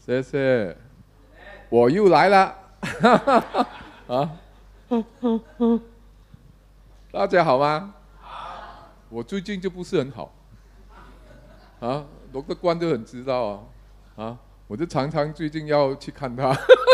谢谢，我又来了。啊，大家好吗？好。我最近就不是很好。啊，罗德官都很知道啊。啊，我就常常最近要去看他。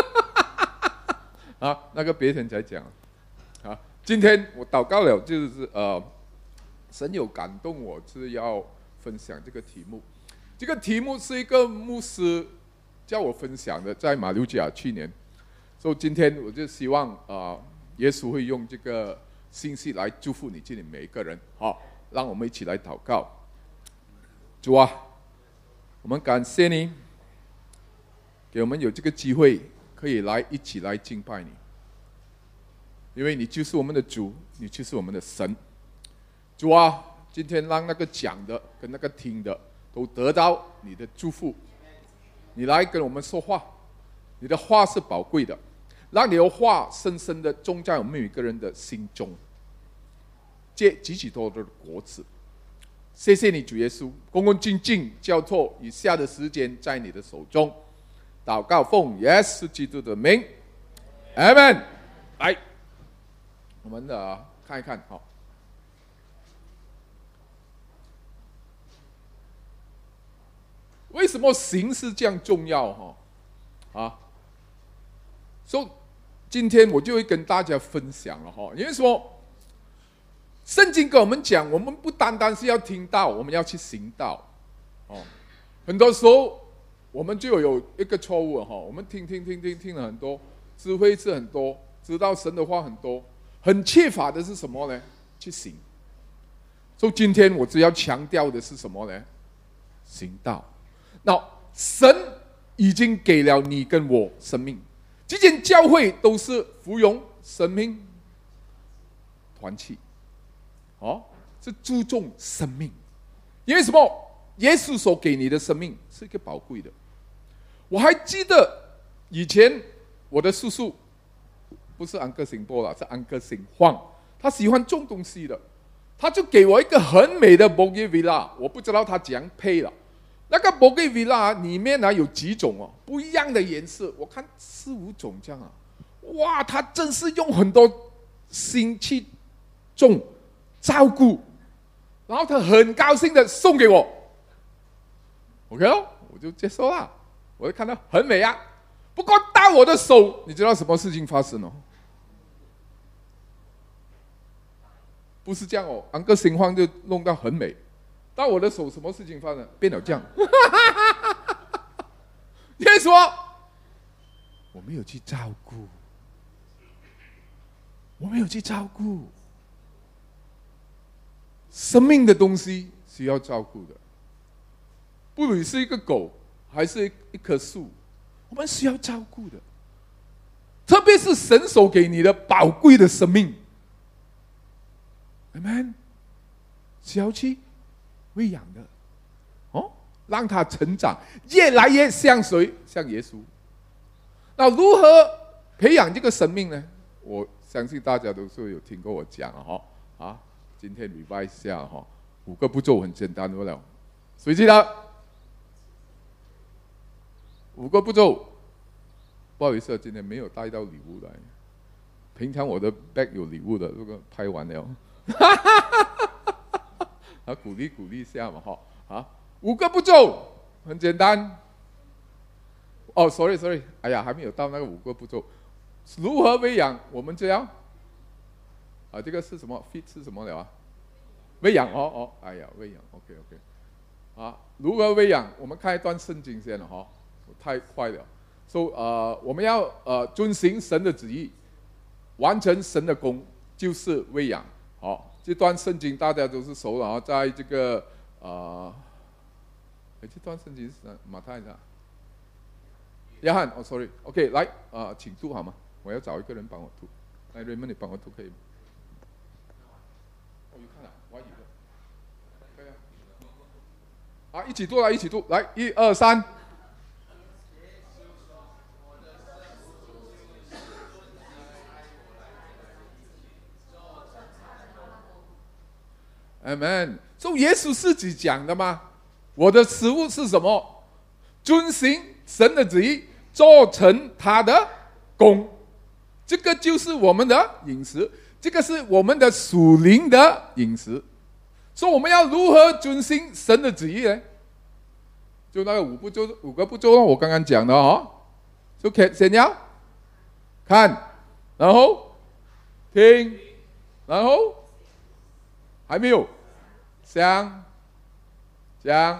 啊，那个别人才讲。啊，今天我祷告了，就是神有感动我，是要分享这个题目。这个题目是一个牧师叫我分享的，在马六甲去年。所以今天我就希望耶稣会用这个信息来祝福你这里每一个人。好，让我们一起来祷告。主啊，我们感谢你，给我们有这个机会可以一起来敬拜你，因为你就是我们的主，你就是我们的神。主啊，今天让那个讲的跟那个听的都得到你的祝福。你来跟我们说话，你的话是宝贵的，让你的话深深的种在我们每一个人的心中，结极其多的果子。谢谢你，主耶稣，恭恭敬敬交托以下的时间在你的手中，祷告奉耶稣基督的名，阿们。来，我们看一看，好。为什么形式这样重要？所以今天我就会跟大家分享了哈。因为说，圣经跟我们讲，我们不单单是要听道，我们要去行道。很多时候我们就有一个错误哈，我们听了很多，智慧是很多，知道神的话很多，很缺乏的是什么呢？去行。所以今天我只要强调的是什么呢？行道。那神已经给了你跟我生命，这间教会都是福永生命团契，是注重生命。因为什么？耶稣所给你的生命是一个宝贵的。我还记得以前我的叔叔，不是安哥行波了，是安哥行晃，他喜欢种东西的，他就给我一个很美的 bougainvillea， 我不知道他怎样配了。那个 bougainvillea 里面有几种不一样的颜色，我看4、5种这样哇，他真是用很多心去种照顾，然后他很高兴的送给我 ，OK 咯，我就接受了，我就看到很美啊。不过到我的手，你知道什么事情发生不是这样安哥心慌就弄到很美。到我的手，什么事情发生？变了这样。因为说我没有去照顾，生命的东西需要照顾的，不论是一个狗还是一棵树，我们需要照顾的。特别是神所给你的宝贵的生命 ，Amen， 需要去喂养的，让他成长，越来越像谁？像耶稣。那如何培养这个生命呢？我相信大家都是有听过我讲今天revise一下5个步骤很简单的了，谁记得？5个步骤。不好意思，今天没有带到礼物来。平常我的 bag 有礼物的，如果拍完了。鼓励一下嘛5个步骤很简单。sorry， 哎呀，还没有到那个5个步骤。如何喂养？我们这样这个是什么 ？feed 是什么了喂养哎呀，喂养 ，OK， 如何喂养？我们看一段圣经先了太快了。我们要遵行神的旨意，完成神的工，就是喂养。这段圣经大家都是熟了在这个这段圣经是马太的约翰sorry OK 来请读好吗？我要找一个人帮我读。来 Raymond 你帮我读可以吗？有看了，我有的可以一起读来1、2、3。Amen。所以耶稣自己讲的吗？我的食物是什么？遵行神的旨意，做成他的功。这个就是我们的饮食，这个是我们的属灵的饮食。所以我们要如何遵行神的旨意呢？就那个五个步骤，我刚刚讲的哦。就先要看，然后听，然后还没有想、讲、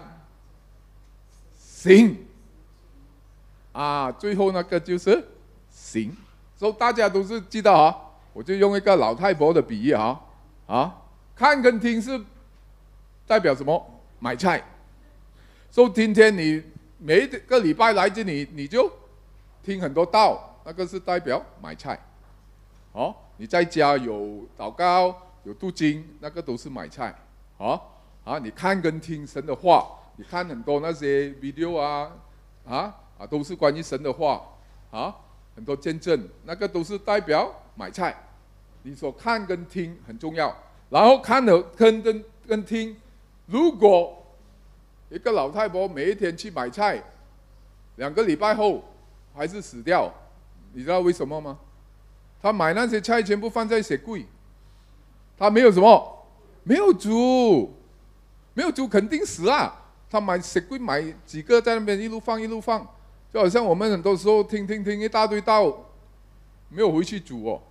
行啊，最后那个就是行。所以大家都是知道啊，我就用一个老太婆的比喻啊，看跟听是代表什么？买菜。所以今天你每一个礼拜来这里，你就听很多道，那个是代表买菜。你在家有祷告，有读经，那个都是买菜。你看跟听神的话，你看很多那些 video 都是关于神的话很多见证，那个都是代表买菜。你所看跟听很重要，然后看了跟听，如果一个老太婆每一天去买菜，2个礼拜后还是死掉，你知道为什么吗？她买那些菜全部放在雪柜，她没有什么，没有煮肯定死啊！她买雪柜买几个在那边一路放，就好像我们很多时候听一大堆道，没有回去煮哦。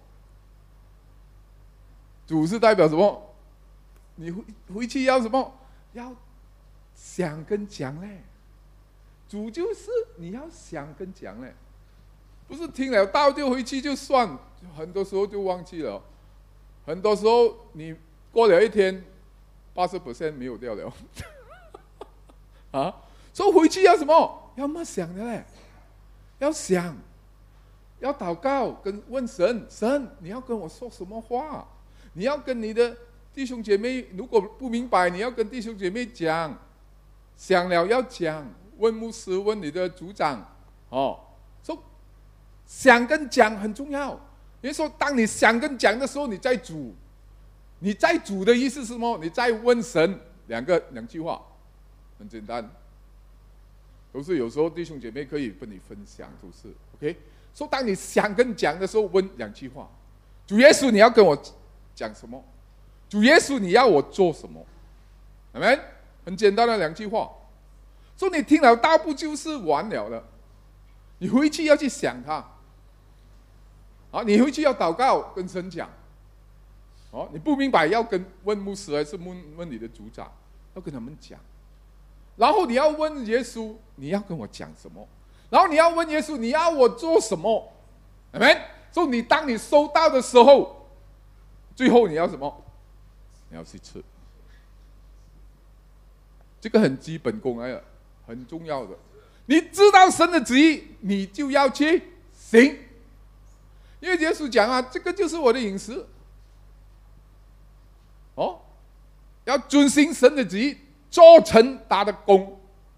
煮是代表什么？你回去要什么？要想跟讲嘞。煮就是你要想跟讲嘞，不是听了道就回去就算，很多时候就忘记了。很多时候你过了一天，80% 没有掉了。所以回去要什么？要默想的嘞，要想，要祷告，问神，你要跟我说什么话？你要跟你的弟兄姐妹，如果不明白，你要跟弟兄姐妹讲，想了要讲，问牧师，问你的组长，说想跟讲很重要。因为说，当你想跟讲的时候，你在煮，你在煮的意思是什么？你在问神两句话，很简单。都是有时候弟兄姐妹可以跟你分享，都是 OK。所以当你想跟讲的时候，问2句话：主耶稣，你要跟我讲什么？主耶稣，你要我做什么？阿们？很简单的2句话。所以你听了道不就是完了的？你回去要去想它。你回去要祷告，跟神讲。你不明白要问牧师还是问你的组长，要跟他们讲。然后你要问耶稣，你要跟我讲什么？然后你要问耶稣，你要我做什么？阿们？所以当你收到的时候，最后你要什么？你要去吃。这个很基本功来的，很重要的。你知道神的旨意，你就要去行。因为耶稣讲这个就是我的饮食。要遵行神的旨意，做成他的功。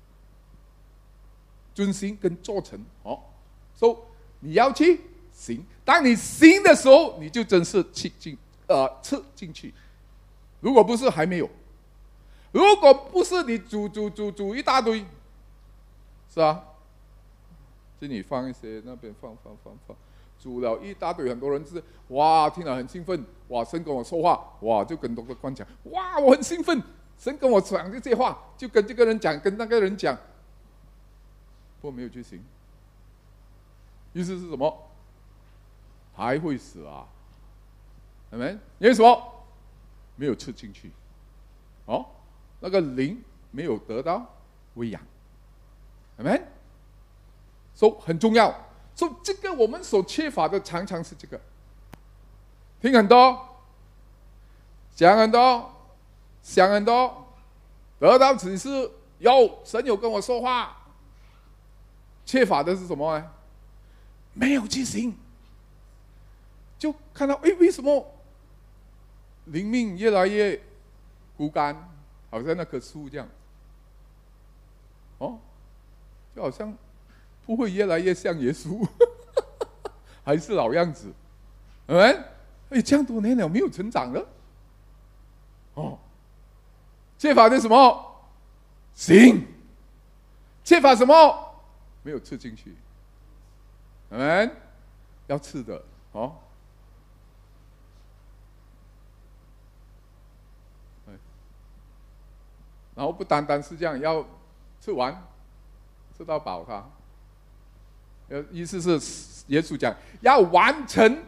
遵行跟做成，所以你要去行。当你行的时候，你就真是吃进去。如果不是，还没有。如果不是，你煮一大堆，是啊，这里放一些，那边放，煮了一大堆，很多人是哇，听了很兴奋，哇，神跟我说话，哇，就跟多个官讲，哇，我很兴奋，神跟我讲这些话，就跟这个人讲，跟那个人讲，不过没有去行，意思是什么？还会死啊？有没有？因为什么？没有吃进去，那个灵没有得到喂养，有没有？所以很重要。所以这个我们所缺乏的常常是这个，听很多，讲很多，想很多，得到指示，神有跟我说话，缺乏的是什么呢？没有去行，就看到为什么灵命越来越枯干，好像那棵树这样，就好像不会越来越像耶稣，还是老样子，这样多年了没有成长了，缺乏的什么？行，缺乏什么？ 没有吃进去。我们要吃的哦。然后不单单是这样，要吃完，吃到饱它。意思是耶稣讲要完成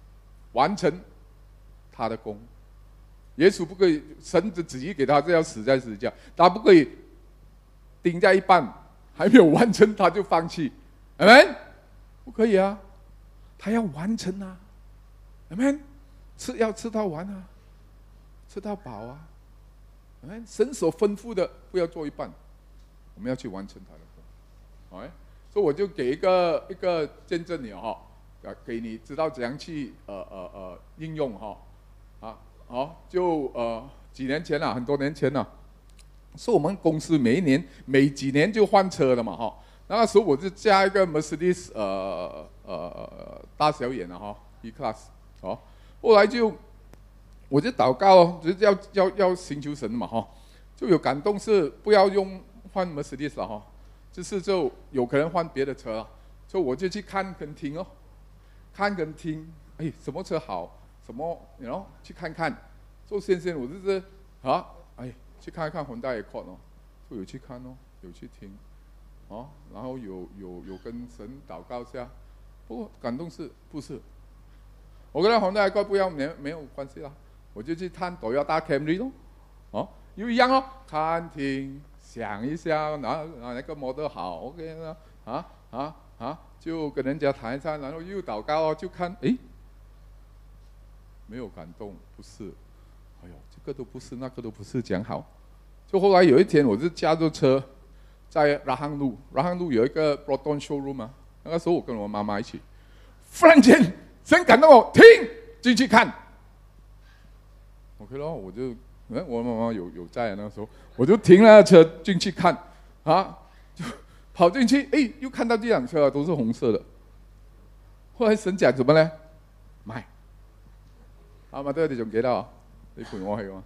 他的功。耶稣不可以，神的旨意给他，这要死在十字架，他不可以顶在一半，还没有完成他就放弃，阿们？不可以啊，他要完成啊，阿们？要吃到完啊，吃到饱啊，阿们？神所吩咐的不要做一半，我们要去完成他的功，哎，所以我就给一个见证你哈，给你知道怎样去应用哈，啊。就几年前了，很多年前了，是我们公司每几年就换车了嘛哈。那个时候我就加一个 Mercedes 大小眼了哈 E-Class 哦。后来我就祷告哦，就是要寻求神嘛哈，就有感动是不要换 Mercedes 了哈，就有可能换别的车了，所以我就去看跟听哦，看跟听，哎，什么车好？什么？然后去看看，做先生，我就是去看一看Honda Accord哦，就有去看哦，有去听，哦，然后有跟神祷告一下，不过感动不是？我跟Honda Accord不一样，没有关系啦，我就去看Toyota Camry咯，哦，又一样哦，看听想一下，哪个 model 好 ，OK 啦，就跟人家谈一谈，然后又祷告哦，就看，哎。没有感动，不是，哎呦，这个都不是，那个都不是，讲好。就后来有一天，我就驾着车，在拉汉路有一个 Proton showroom 嘛，那个时候我跟我妈妈一起，忽然间神感动我，停，进去看。OK 咯，我妈妈有在那个时候，我就停了车进去看，就跑进去，哎，又看到这辆车都是红色的。后来神讲什么呢？买。阿媽都你仲記得啊？你陪我去嘛？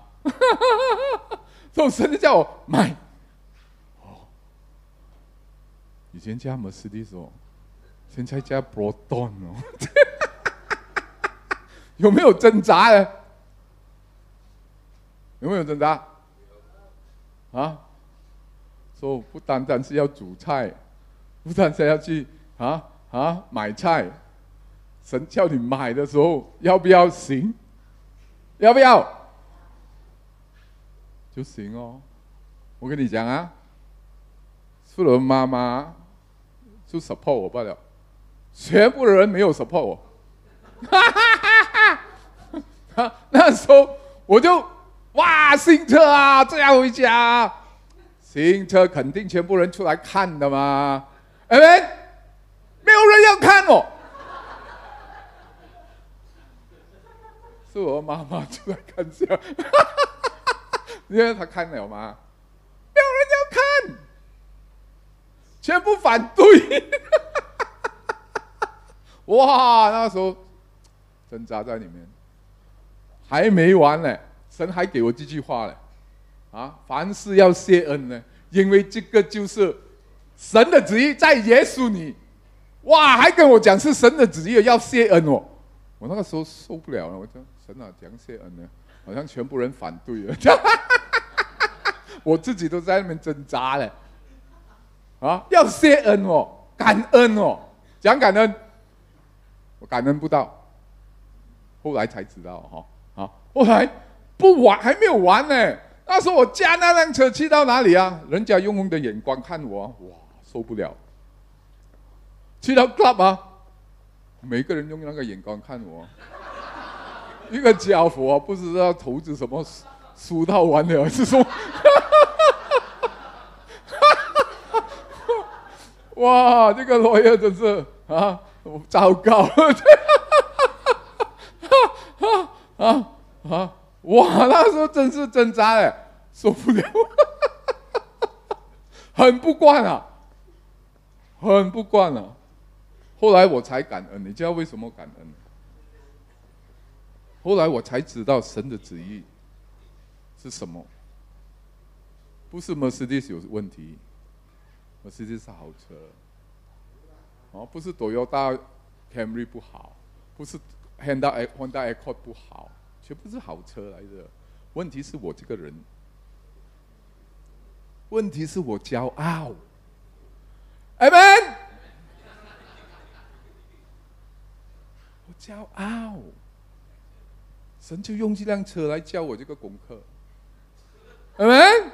所以神就叫我買。以前加Mercedes哦，现在加 Proton哦，有没有挣扎呢？有没有挣扎？所以不单单是要煮菜，不单单要去买菜。神叫你买的时候，要不要行？要不要？就行哦。我跟你讲啊，除了妈妈就 support 我罢了，全部的人没有 support 我。那时候我就哇，新车啊，这样回家，新车肯定全部人出来看的嘛，没有人要看哦。是我妈妈出来看一下，因为她看了嘛，没有人要看，全部反对。哇，那时候挣扎在里面，还没完呢，神还给我这句话呢，凡事要谢恩呢，因为这个就是神的旨意在耶稣里。哇，还跟我讲是神的旨意要谢恩哦。我那个时候受不了了，我说神啊，怎样谢恩呢？好像全部人反对了，我自己都在那边挣扎了。要谢恩哦，感恩哦，讲感恩，我感恩不到，后来才知道后来不完，还没有完呢。那时候我驾那辆车去到哪里啊？人家用的眼光看我，哇，受不了。去到 club 啊。每个人用那个眼光看我，一个家伙不知道投资什么输到完了，还是说，哇，这个罗爷真是糟糕，哇，那时候真是挣扎了，受不了，很不惯啊。后来我才感恩，你知道为什么感恩？后来我才知道神的旨意是什么，不是 Mercedes 有问题， Mercedes 是好车，不是 Toyota Camry 不好，不是 Honda Accord 不好，全部是好车来的。问题是我这个人，问题是我骄傲。Amen。我骄傲，神就用这辆车来教我这个功课。Amen。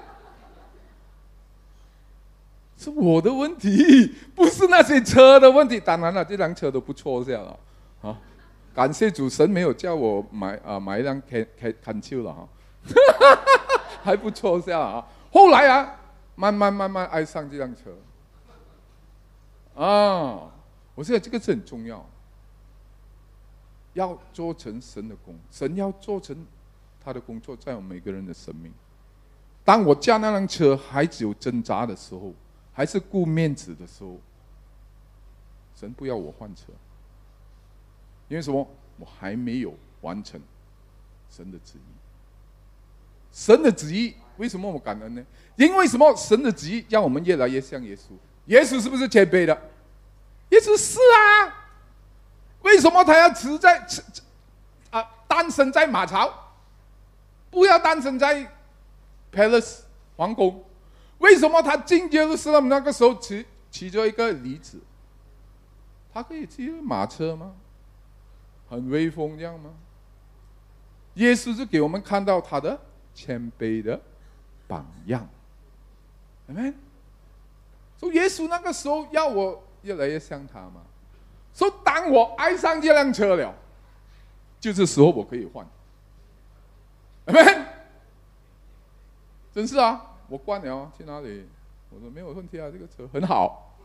是我的问题，不是那些车的问题。当然了，这辆车都不错下了啊！感谢主，神没有叫我买一辆看秋了哈，还不错下啊。后来啊，慢慢爱上这辆车啊！我现在这个是很重要，要做成神的工，神要做成他的工作，在我们每个人的生命。当我驾那辆车还只有挣扎的时候，还是顾面子的时候，神不要我换车，因为什么？我还没有完成神的旨意。神的旨意为什么我感恩呢？因为什么？神的旨意让我们越来越像耶稣。耶稣是不是谦卑的？耶稣是啊。为什么他要诞生在马槽，不要诞生在 Palace 皇宫？为什么他进耶路撒冷那个时候骑着一个驴子？他可以骑马车吗？很威风这样吗？耶稣是给我们看到他的谦卑的榜样。Amen。所以耶稣那个时候要我越来越像他嘛。所以当我爱上这辆车了，就是时候我可以换。Amen。真是啊。我关了，去哪里？我说没有问题啊，这个车很好。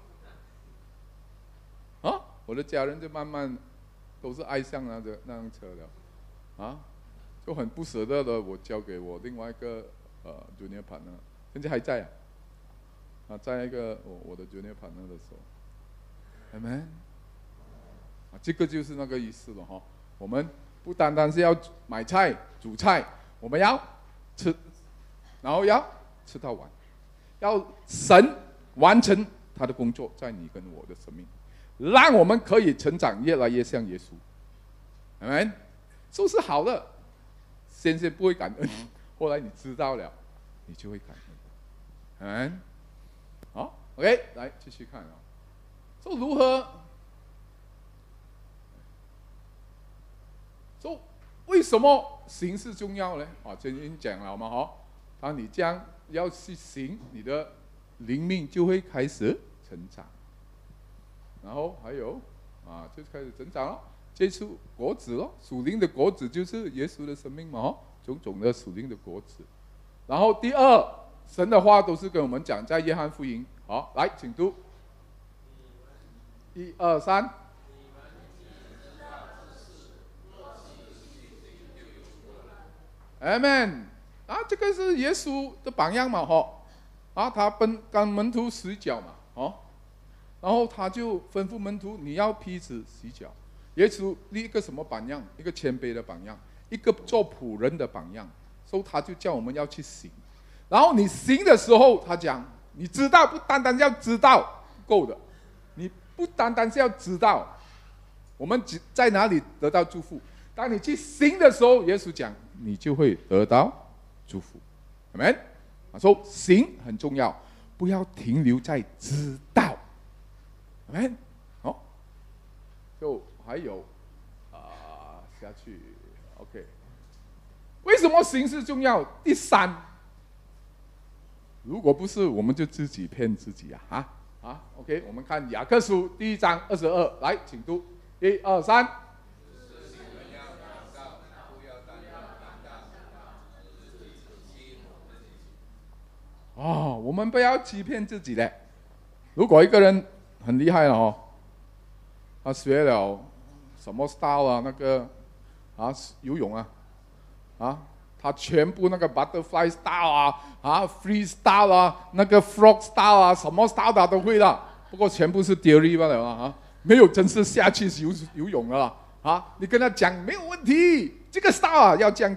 啊，我的家人就慢慢都是爱上那辆车了，啊，就很不舍得的，我交给我另外一个junior partner， 现在还在在一个我的junior partner的时候，Amen。这个就是那个意思了哈。我们不单单是要买菜煮菜，我们要吃，然后要吃到完，要神完成他的工作在你跟我的生命，让我们可以成长越来越像耶稣。Amen。都是好的，先不会感恩，后来你知道了，你就会感恩。Amen。好 ，OK， 来继续看说如何？说为什么行是重要呢？今天讲了嘛当你这样要去行，你的灵命就会开始成长，然后还有就开始成长了，结出果子了。属灵的果子就是耶稣的生命嘛种种的属灵的果子。然后第二，神的话都是跟我们讲，在约翰福音。好，来，请读，1、2、3。Amen。这个是耶稣的榜样嘛他跟门徒洗脚嘛然后他就吩咐门徒，你要彼此洗脚。耶稣立一个什么榜样？一个谦卑的榜样，一个做仆人的榜样。所以他就叫我们要去行。然后你行的时候，他讲，你知道，不单单要知道不够的，你不单单是要知道我们在哪里得到祝福。当你去行的时候，耶稣讲，你就会得到祝福。Amen。说行很重要，不要停留在知道。Amen。就还有下去 OK。为什么行是重要？第三，如果不是，我们就自己骗自己OK， 我们看雅各书第1章22，来，请读，1、2、3。我们不要欺骗自己的。如果一个人很厉害了他学了什么 style 那个游泳他全部那个 butterfly style free style 那个 frog style 什么 style 他都会了。不过全部是 theory 罢了没有真是下去游泳了你跟他讲没有问题，这个 style 要讲，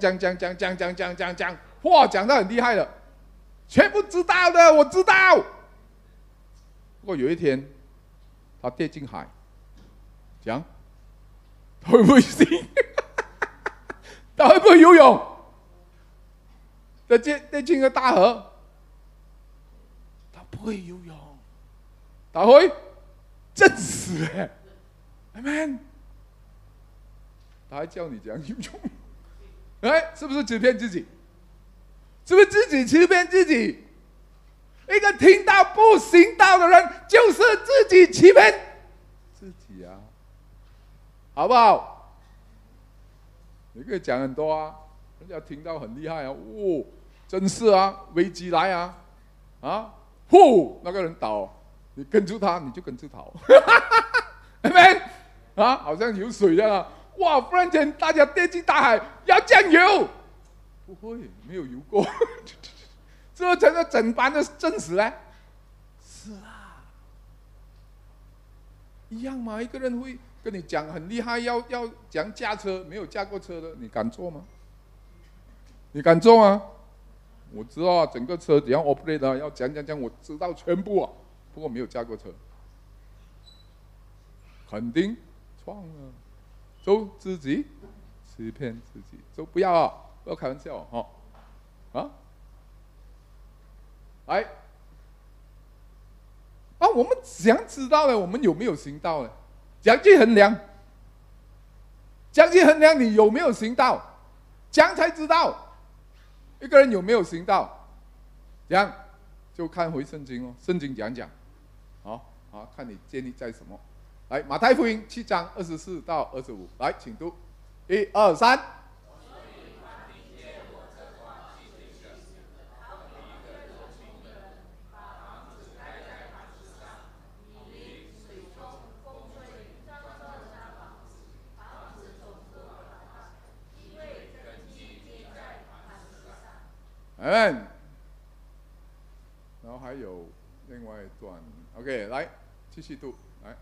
哇，讲得很厉害了。全部知道的，我知道。 如果有一天他跌进海，讲他会不会醒？他会不会游泳？他跌进个大河，他不会游泳，他会震死Amen。他还叫你讲游泳，是不是欺骗自己？是不是自己欺骗自己？一个听到不行道的人，就是自己欺骗自己啊，好不好？你可以讲很多啊，人家听到很厉害啊，真是啊，危机来啊，那个人倒，你跟住他，你就跟住逃，Amen，好像有水这样啊，哇，忽然间大家跌进大海，要酱油，不会，没有游过，是不是成了整班的正死呢？是啊，一样嘛，一个人会跟你讲很厉害，要讲驾车，没有驾过车的，你敢坐吗？你敢坐吗？我知道整个车怎样 operate 啊，要讲，我知道全部啊，不过没有驾过车，肯定撞了，就自己欺骗自己，就不要开玩笑来我们想知道呢，我们有没有行道呢？怎样去衡量？怎样去衡量你有没有行道？怎样才知道一个人有没有行道？这样就看回圣经哦，圣经讲，看你建立在什么。来，马太福音7章24到25，来，请读，1、2、3。然后还有另外一段 ，OK， 来继续读，来。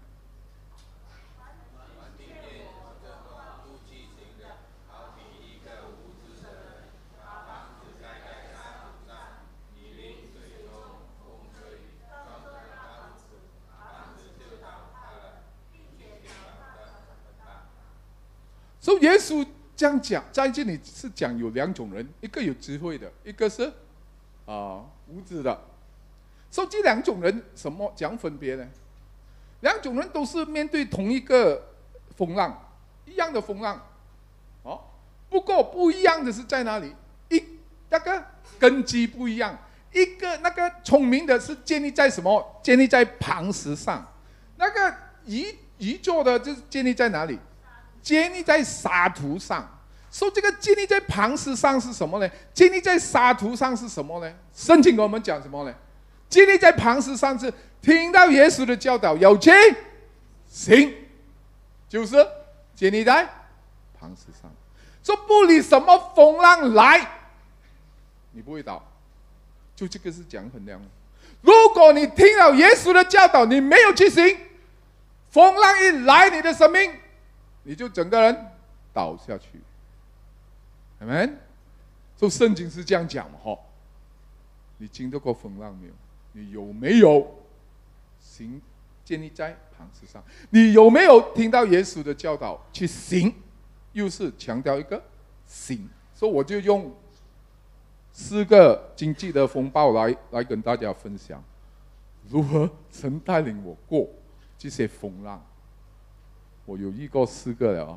所以耶稣这样讲，在这里是讲有两种人，一个有智慧的，一个是无知的。所以这两种人怎样分别呢？两种人都是面对同一个风浪，一样的风浪，不过不一样的是在哪里？那个根基不一样。一个那个聪明的是建立在什么？建立在磐石上。那个愚拙的就是建立在哪里？建立在沙土上。所以这个建立在磐石上是什么呢？建立在沙土上是什么呢？圣经跟我们讲什么呢？建立在磐石上是听到耶稣的教导有去行，就是建立在磐石上。说不理什么风浪来，你不会倒。就这个是讲衡量。如果你听了耶稣的教导，你没有去行，风浪一来，你的生命你就整个人倒下去。Amen。所以圣经是这样讲嘛，你经得过风浪没有？你有没有行建立在磐石上？你有没有听到耶稣的教导去行？又是强调一个行。所以我就用4个经济的风暴来跟大家分享，如何神带领我过这些风浪。我有遇过4个了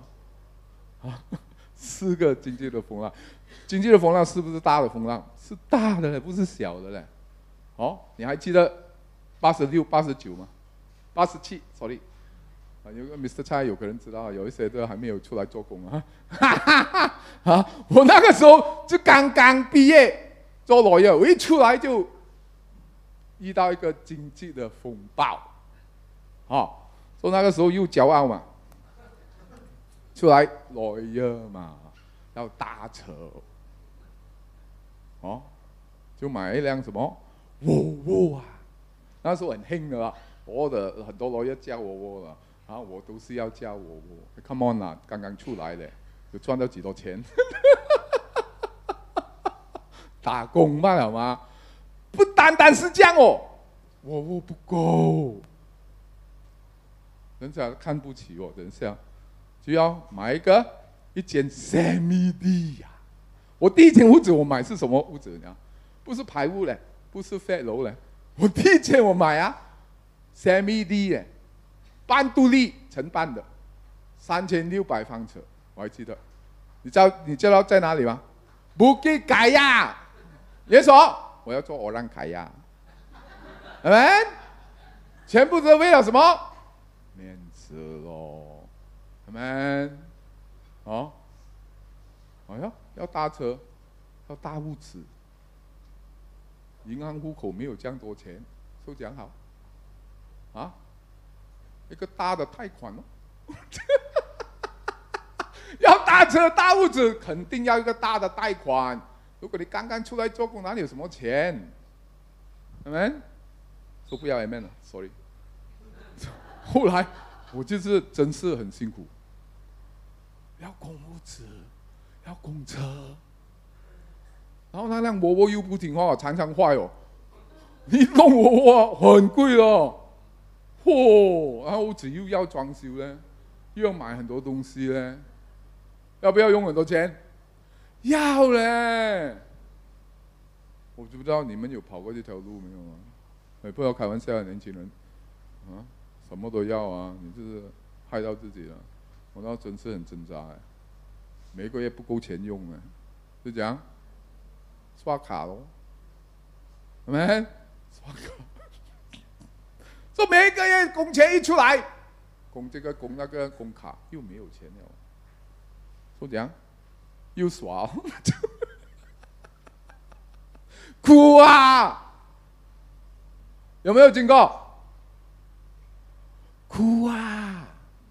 4个经济的风浪。经济的风浪是不是大的风浪？是大的，不是小的嘞。你还记得86、89吗？87 ，sorry。有个 Mr. 蔡有可能知道，有一些都还没有出来做工我那个时候就刚刚毕业做lawyer，我一出来就遇到一个经济的风暴，所以那个时候又骄傲嘛，出来lawyer嘛，要大车，就买一辆什么沃啊，那时候很兴的啦，很多lawyer叫沃了。我都是要叫我 ，Come on 啦，刚刚出来的，就赚到几多钱，打工罢了嘛。不单单是这样我不够，人家看不起我，等一下就要买一间 semi D 呀。我第一间屋子我买是什么屋子呢？不是排屋嘞，不是 flat 楼嘞，我第一间我买semi D 嘞，半独立承办的，3600方尺，我还记得。你知道在哪里吗？布吉盖亚，连锁，我要做欧兰凯亚，阿门。全部是为了什么？面子咯，阿门。哦，哎呀，要大车，要大屋子，银行户口没有这样多钱，就讲好，啊，一个大的贷款哦。要大车大屋子，肯定要一个大的贷款。如果你刚刚出来做工，哪里有什么钱？阿门。说不要阿门了 ，sorry。后来我就是真是很辛苦，要供屋子，要供车，然后那辆沃尔沃又不听话，常常坏哦。你弄我很贵哦，然后屋子又要装修呢，又要买很多东西呢。要不要用很多钱？要嘞！我就不知道你们有跑过这条路没有啊？也不要开玩笑，年轻人，啊，什么都要啊！你就是害到自己了。我那真是很挣扎哎，每个月不够钱用哎，就这样刷卡咯，有没？刷卡，说每个月工钱一出来，供这个供那个供卡又没有钱了。说怎样？又耍，哭啊！有没有经过？哭啊！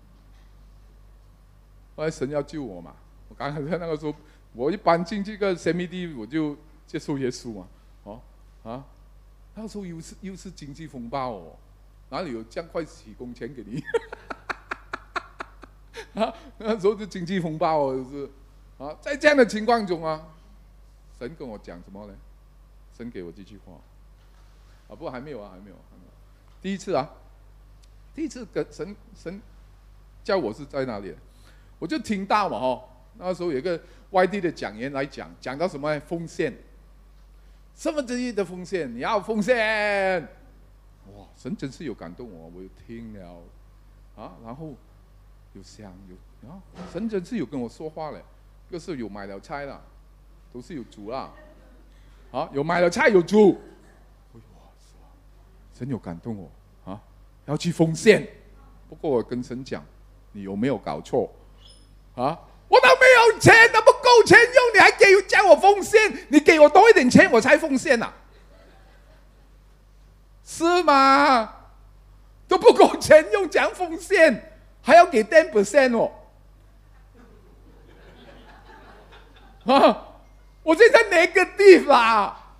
后来神要救我嘛。我刚才在那个时候，我一搬进这个 CMD， 我就接受耶稣嘛。那时候又是经济风暴哦，哪里有这样快起工钱给你？那时候就经济风暴哦，就是在这样的情况中神跟我讲什么呢？神给我这句话不过还没有。第一次跟神叫我是在哪里？我就听到嘛那时候有一个外地的讲员来讲到什么奉献，1/7的奉献，你要奉献，哇！神真是有感动我，我有听了然后有想神真是有跟我说话嘞。这个是有买了菜啦，都是有煮啦，有买了菜有煮。神有感动我要去奉献。不过我跟神讲，你有没有搞错我都没有钱，都不够钱用，你还叫我奉献？你给我多一点钱，我才奉献是吗？都不够钱用，讲奉献，还要给10% 哦。我现在negative啦，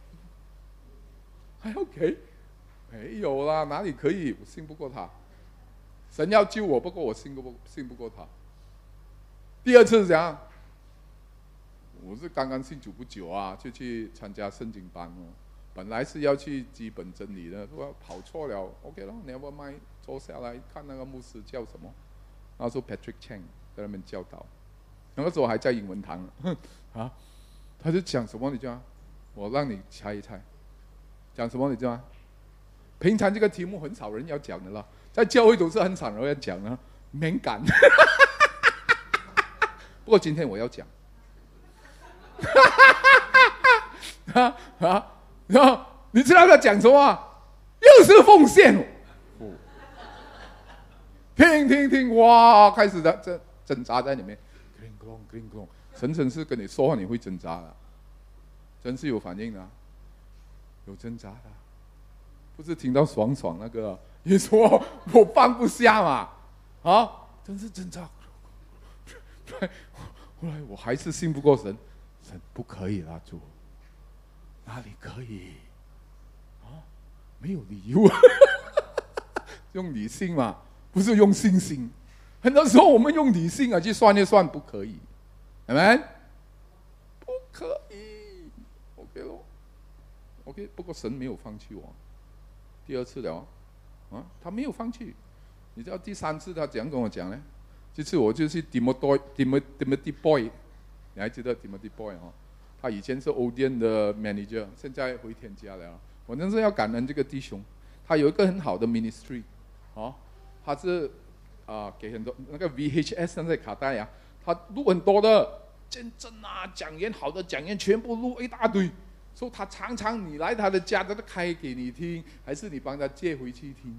还要给？没有啦，哪里可以？我信不过他。神要救我，不过我信不过他。第二次是怎样？我是刚刚信主不久就去参加圣经班本来是要去基本真理的，我跑错了 ，OK 了 ，never mind， 坐下来看那个牧师叫什么，那时候 Patrick Chang 在那边教导，那个时候还在英文堂他就讲什么你知道吗？我让你猜一猜，讲什么你知道吗？平常这个题目很少人要讲的啦，在教会都是很少人要讲的，敏感。不过今天我要讲，你知道他讲什么？又是奉献听，哇，开始的挣扎在里面，神真是跟你说话，你会挣扎的，真是有反应的，有挣扎的，不是听到爽那个，你说我放不下嘛，真是挣扎。后来我还是信不过神不可以啦，主，哪里可以没有理由用理性嘛，不是用信心。很多时候我们用理性去算一算，不可以，对吗？不可以 ，OK 咯 ，OK。不过神没有放弃我， 第2次了他没有放弃。你知道第3次他怎样跟我讲呢？这次我就去 Timothy Boy， 你还记得 Timothy Boy 他以前是 Odeon 的 manager， 现在回天家了。我真是要感恩这个弟兄，他有一个很好的 ministry，他是给很多那个 VHS 那些卡带他录很多的见证讲言，好的讲言全部录一大堆，所以他常常你来他的家，他都开给你听，还是你帮他借回去听。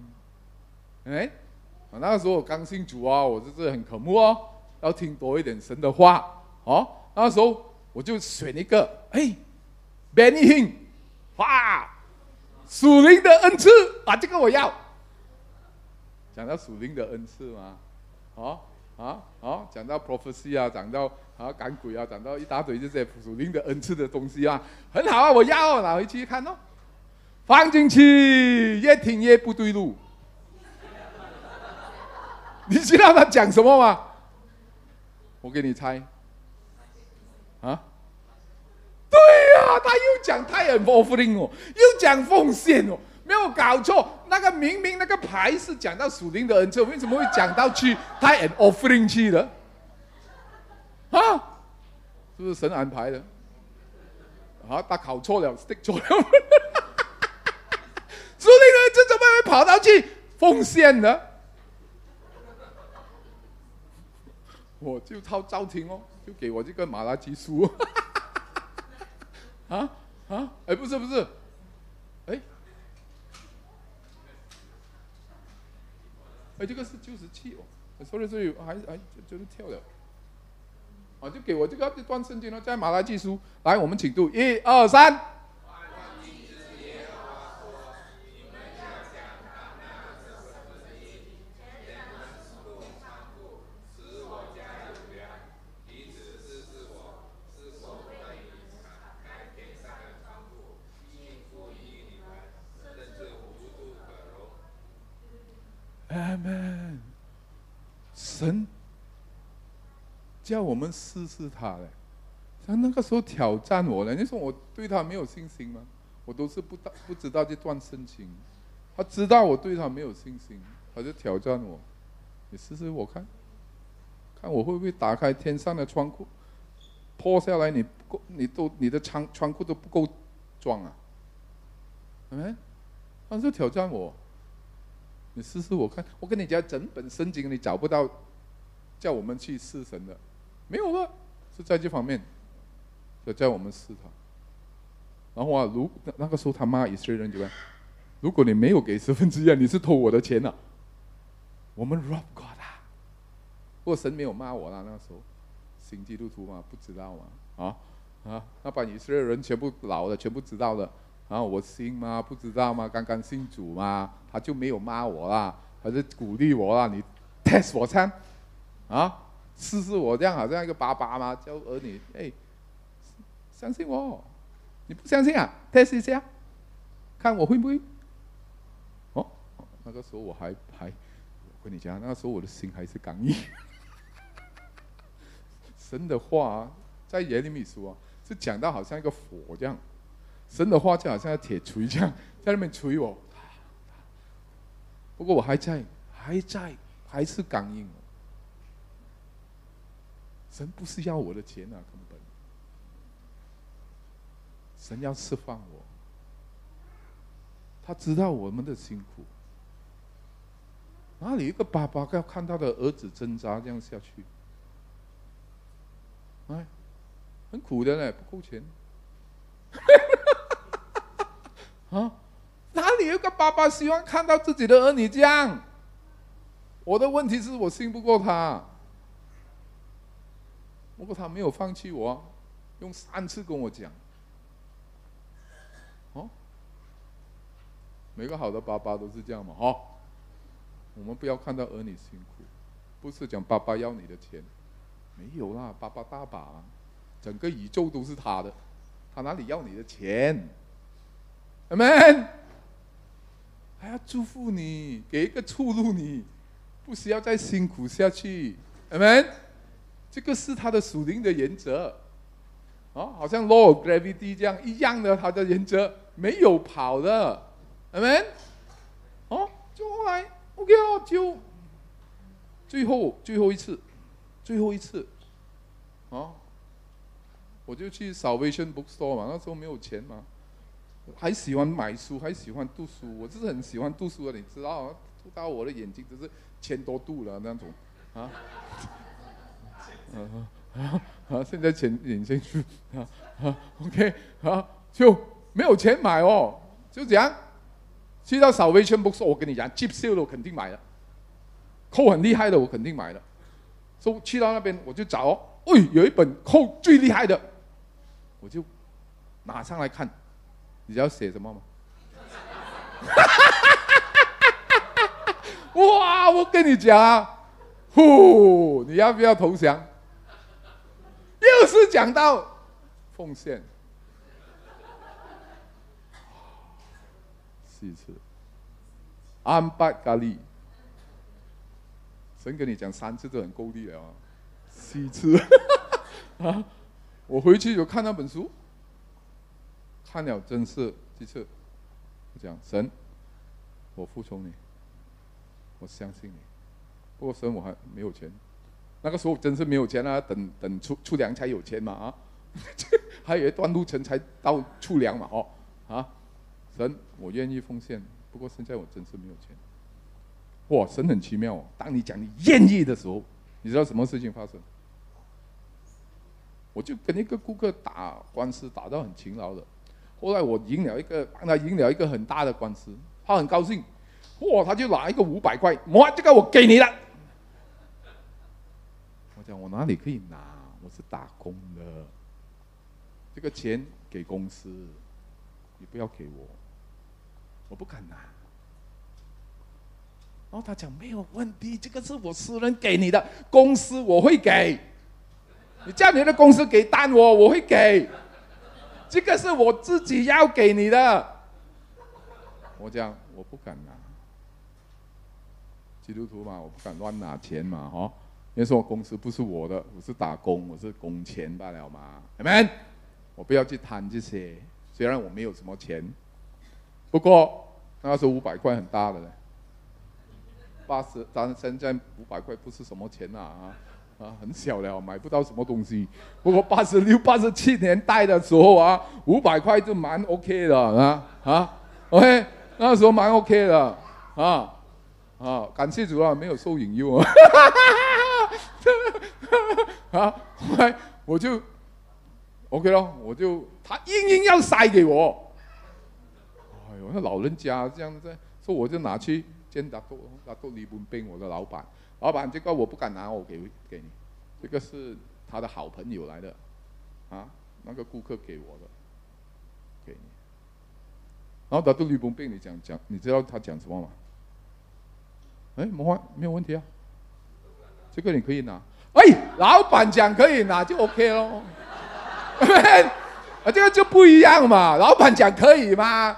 那个时候我刚信主我就是很渴慕要听多一点神的话那个时候我就选一个Benny Hinn， 属灵的恩赐这个我要。讲到属灵的恩赐嘛，讲到 prophecy 讲到赶鬼讲到一大堆这些属灵的恩赐的东西很好我要拿回去看放进去越听越不对路。你知道他讲什么吗？我给你猜对他又讲tithe and offering又讲奉献没有搞错，那个明明那个牌是讲到属灵的恩赐，为什么会讲到去tithe and offering去的？是不是神安排的？他考错了 ，stick 错了。属灵的恩赐怎么会跑到去奉献呢？我就照听就给我这个马拉基书。不是，这个是97sorry， 还就是跳了。就给我这段圣经在马拉基书，来，我们请读1、2、3。Amen， 神叫我们试试他嘞，他那个时候挑战我了。你说我对他没有信心吗？我都是不知道这段圣经，他知道我对他没有信心，他就挑战我，你试试我看我会不会打开天上的窗户，破下来你的窗户都不够装他就挑战我。你试试我看，我跟你讲，整本圣经你找不到叫我们去试神的，没有了，是在这方面，就叫我们试他。然后那个时候他骂以色列人就说：“如果你没有给1/10，你是偷我的钱我们 rob God 不过神没有骂我那个时候新基督徒嘛，不知道那把以色列人全部老了，全部知道了。我信吗？不知道吗？刚刚信主吗？他就没有骂我啦，他就鼓励我啦。你 test 我看试试我这样，好像一个爸爸嘛，教儿女相信我，你不相信test 一下，看我会不会那个时候我还我跟你讲，那个时候我的心还是刚硬。神的话在耶利米书是讲到好像一个火这样。神的话就好像铁锤这样在那边锤我，不过我还是刚硬神不是要我的钱根本，神要释放我，他知道我们的辛苦。哪里一个爸爸要看他的儿子挣扎这样下去？很苦的呢，不够钱。哪里有一个爸爸希望看到自己的儿女这样？我的问题是我信不过他，不过他没有放弃我用3次跟我讲每个好的爸爸都是这样嘛我们不要看到儿女辛苦，不是讲爸爸要你的钱，没有啦，爸爸大把整个宇宙都是他的，他哪里要你的钱？Amen， 还要祝福你，给一个出路你，不需要再辛苦下去。Amen， 这个是他的属灵的原则好像 Law of Gravity 这样一样的，他的原则没有跑的。Amen， 来 OK 哦，就最后一次，啊，我就去Salvation Bookstore 嘛，那时候没有钱嘛，还喜欢买书，还喜欢读书，我就是很喜欢读书的，你知道，读到我的眼睛只是1000多度了那种，啊，现在眼睛OK 就没有钱买哦，就这样，去到Salvation Bookstore，我跟你讲 ，Cheap Sale 我肯定买了，扣很厉害的我肯定买了，所以去到那边我就找哦，有一本扣最厉害的，我就拿上来看，你知道写什么吗？哇！我跟你讲啊，你要不要投降？又是讲到奉献，4次，安巴咖喱，神跟你讲3次就很够力了啊，4次啊！我回去就看那本书，看了真是几次，我讲神，我服从你，我相信你。不过神我还没有钱，那个时候真是没有钱啊，等出粮才有钱嘛啊，还有一段路程才到出粮嘛神我愿意奉献，不过现在我真是没有钱。哇，神很奇妙哦，当你讲你愿意的时候，你知道什么事情发生？我就跟一个顾客打官司，打到很勤劳的。后来我帮他赢了一个很大的官司，他很高兴，他就拿一个500块，这个我给你了。我讲我哪里可以拿？我是打工的，这个钱给公司，你不要给我，我不敢拿。然后他讲没有问题，这个是我私人给你的，公司我会给。你叫你的公司给单我会给，这个是我自己要给你的。我讲我不敢拿，基督徒嘛，我不敢乱拿钱嘛，因为说公司不是我的，我是打工，我是工钱罢了嘛，Amen。我不要去贪这些，虽然我没有什么钱，不过那时候500块很大的嘞，80，但现在500块不是什么钱很小了，买不到什么东西。不过86、87年代的时候500块就蛮 OK 的OK， 那时候蛮 OK 的感谢主没有受引诱后来我就 OK 咯，他硬要塞给我，哎呦，那老人家这样子，所以我就拿去见拿督李文斌，我的老板，这个我不敢拿，我给你，这个是他的好朋友来的，那个顾客给我的，给你。然后拿督李文斌，你知道他讲什么吗？没有问题啊，这个你可以拿。老板讲可以拿就 OK 咯，这个就不一样嘛，老板讲可以吗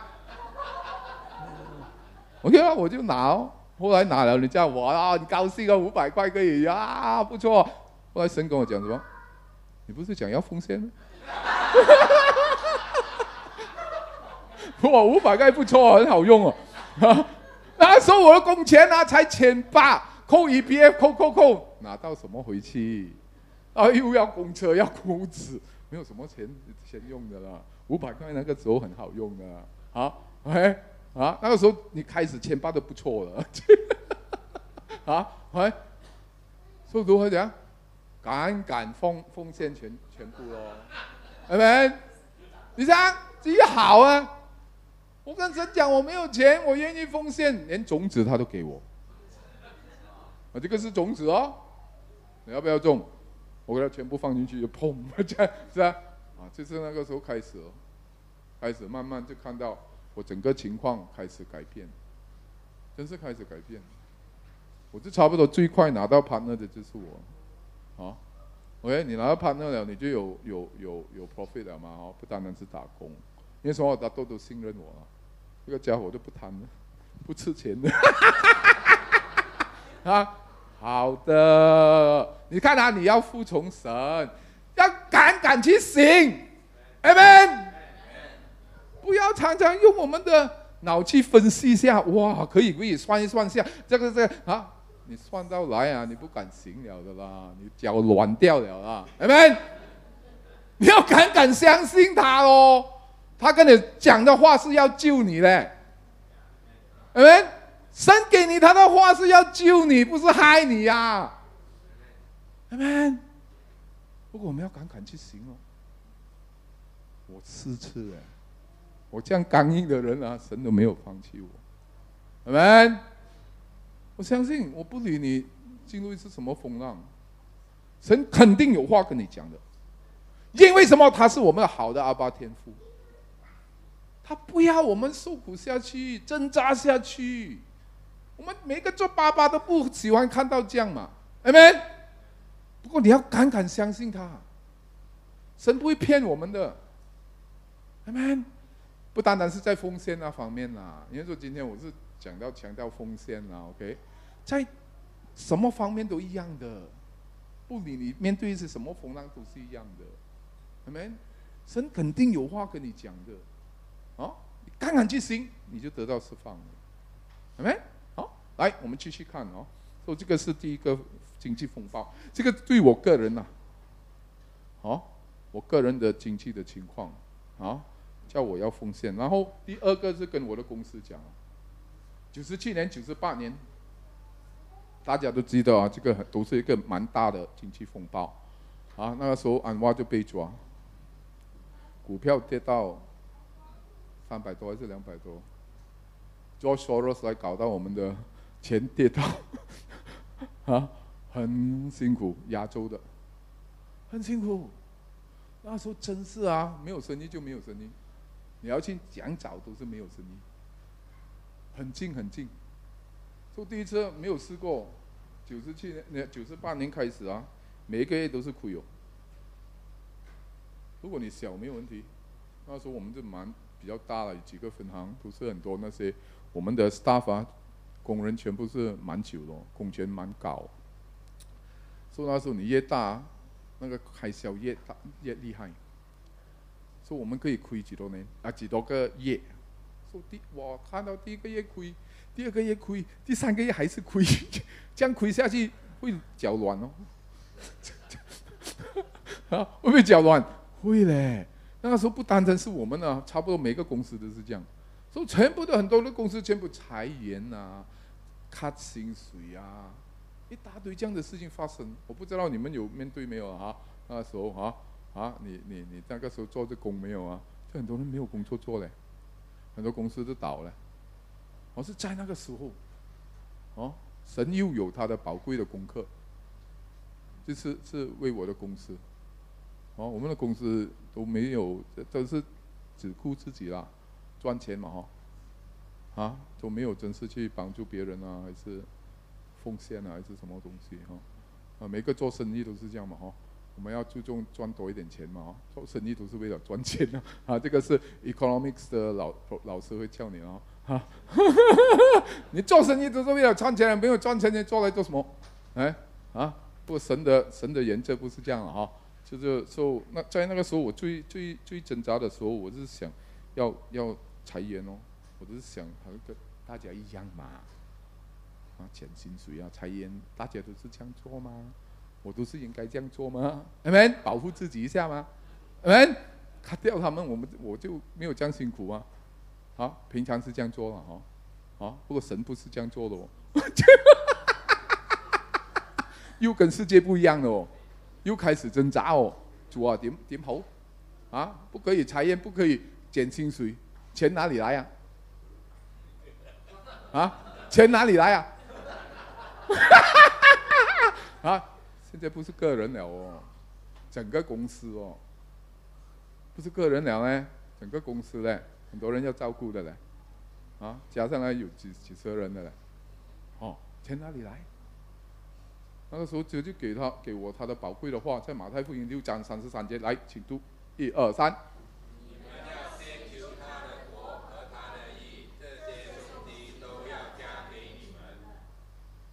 ？OK 了，我就拿哦。后来拿了，你叫我很高兴500块可以不错。后来神跟我讲什么？你不是讲要奉献吗？500块不错，很好用那时候我的工钱才1800，扣EPF，扣，拿到什么回去？又要公车，要屋子，没有什么钱用的了。500块那个时候很好用的那个时候你开始1800都不错了所以如何讲？敢奉献全部咯，对不对？你想自己好啊！我跟神讲我没有钱，我愿意奉献，连种子他都给我。这个是种子你要不要种？我给它全部放进去，就砰，这样是就是那个时候开始慢慢就看到我整个情况开始改变，真是开始改变。我就差不多最快拿到 partner 的就是我，OK， 你拿到 partner 了，你就有 profit 了嘛，不单单是打工，因为什么？大家都信任我了，这个家伙都不贪了，不吃钱的，好的，你看你要服从神，要敢去行 ，Amen。不要常常用我们的脑去分析一下，哇，可以算一算下，这个啊，你算到来啊，你不敢行了的啦，你脚软掉了啦，阿们，你要敢相信他哦，他跟你讲的话是要救你的，阿们，神给你他的话是要救你，不是害你呀，阿们。不过我们要敢去行哦。我4次哎，我这样刚硬的人啊，神都没有放弃我，阿们。我相信，我不理你进入一次什么风浪，神肯定有话跟你讲的。因为什么？他是我们好的阿爸天父，他不要我们受苦下去，挣扎下去。我们每个做爸爸都不喜欢看到这样嘛，阿们。不过你要敢相信他，神不会骗我们的，阿们。不单单是在奉献那方面啦，因为说今天我是强调奉献啦 ，OK， 在什么方面都一样的，不理你面对一些什么风浪都是一样的，阿们。神肯定有话跟你讲的，啊，你敢去行，你就得到释放了，阿们。好，来我们继续看哦，所以这个是第一个经济风暴，这个对我个人我个人的经济的情况啊，叫我要奉献。然后第二个是跟我的公司讲，97年、98年，大家都知道啊，这个都是一个蛮大的经济风暴啊。那个时候安华就被抓，股票跌到300多还是200多 ，George Soros 来搞到我们的钱跌到啊。很辛苦，亚洲的很辛苦。那时候真是啊，没有生意就没有生意，你要去讲找都是没有生意，很近。所以第一次没有试过，97年、98年开始啊，每一个月都是亏哦。如果你小没有问题，那时候我们就比较大了，有几个分行，都是很多那些我们的 staff 啊，工人全部是蛮久的，工钱蛮高。所以那时候你越大，那个开销越厉害。所以我们可以亏几多年啊，几多个月。所以我看到第一个月亏，第二个月亏，第3个月还是亏，这样亏下去会脚软哦。啊，会不会脚软？会嘞。那个时候不单单是我们啊，差不多每个公司都是这样。所以全部的很多的公司全部裁员啊，cut 薪水啊。一大堆这样的事情发生，我不知道你们有面对没有啊？那时候你那个时候做这工没有啊？就很多人没有工作做嘞，很多公司都倒了。我是在那个时候，神又有他的宝贵的功课，是为我的公司，我们的公司都没有，都是只顾自己啦，赚钱嘛，都没有真是去帮助别人啊，还是奉献啊，还是什么东西每个做生意都是这样嘛我们要注重赚多一点钱嘛做生意都是为了赚钱这个是 economics 的老师会教你你做生意都是为了赚钱，没有赚钱你做来做什么？不过神的原则不是这样就是说那在那个时候我最挣扎的时候，我是想要裁员我就是想跟大家一样嘛。减薪水啊，裁员，大家都是这样做吗？我都是应该这样做吗？阿们，保护自己一下吗？阿们，砍掉他们，我就没有这样辛苦啊。平常是这样做了不过神不是这样做的又跟世界不一样了又开始挣扎主啊，點好不可以裁员，不可以减薪水，钱哪里来钱哪里来现在不是个人了整个公司不是个人了呢，整个公司嘞，很多人要照顾的嘞，加上来有几十人的嘞，钱哪里来？那个时候就给我他的宝贵的话，在马太福音6章33节，来，请读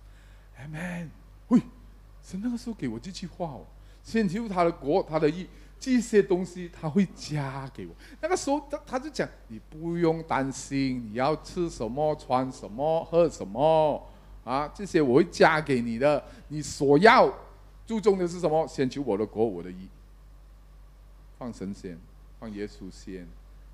，1、2、3。Amen， 喂，神那个时候给我这句话先求他的国，他的义， 这些东西他会加给我。那个时候他就讲，你不用担心，你要吃什么、穿什么、喝什么啊，这些我会加给你的。你所要注重的是什么？先求我的国，我的义。放神仙，放耶稣先，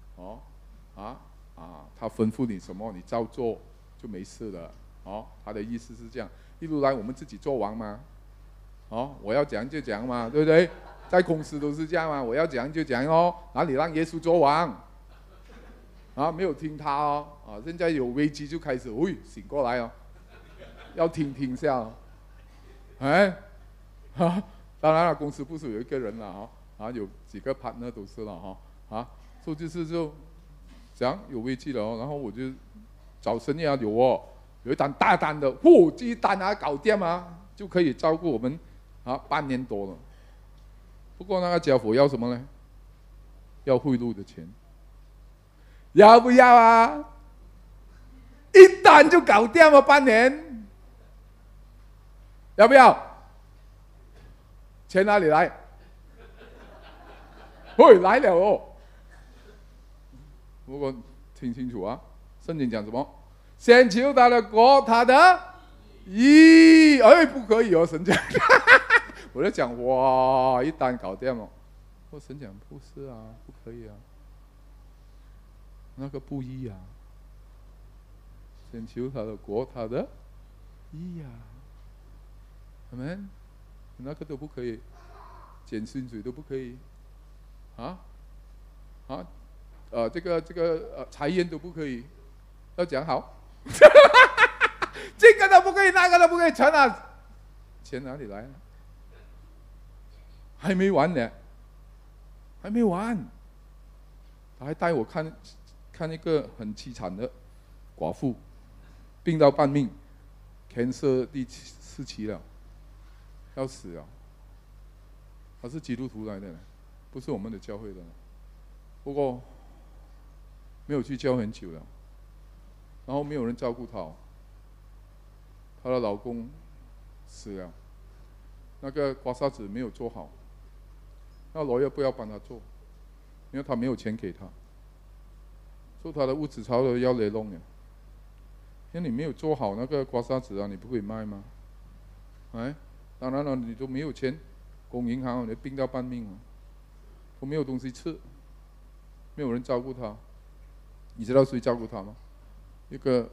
他吩咐你什么，你照做就没事了。他的意思是这样。一路来我们自己做王吗？我要讲就讲嘛，对不对？在公司都是这样嘛，我要讲就讲哪里让耶稣做王？没有听他现在有危机就开始，醒过来要听一下当然了，公司不是有一个人了有几个 partner 都是了所以就讲有危机了然后我就找生意有一单大单的，这一单搞定就可以照顾我们半年多了。不过那个家伙要什么呢？要贿赂的钱，要不要啊？一单就搞定了半年，要不要？钱哪里来？来了不过听清楚圣经讲什么？先求他的国，他的义。不可以神讲。我在讲哇，一单搞定了。神讲不是不可以那个不义先求他的国，他的义amen，那个都不可以，减薪水都不可以这个财烟都不可以，要讲好。这个都不可以，那个都不可以，钱哪里来还没完呢，还没完。他还带我看一个很凄惨的寡妇，病到半命，cancer 第4期了，要死了。他是基督徒来的，不是我们的教会的，不过没有去教很久了，然后没有人照顾她她的老公死了，那个刮痧子没有做好，那老爷不要帮他做，因为他没有钱给他，所以他的屋子潮得要雷弄了。因为你没有做好那个刮痧子你不可以卖吗？当然了，你都没有钱供银行，你病到半命都没有东西吃，没有人照顾他。你知道谁照顾他吗？一个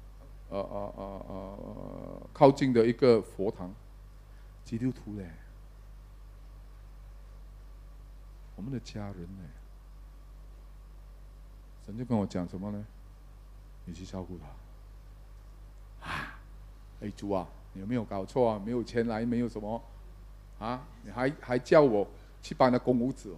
靠近的一个佛堂，基督徒嘞，我们的家人嘞。神就跟我讲什么呢？你去照顾他。主你有没有搞错没有钱来，没有什么你还叫我去帮他供屋子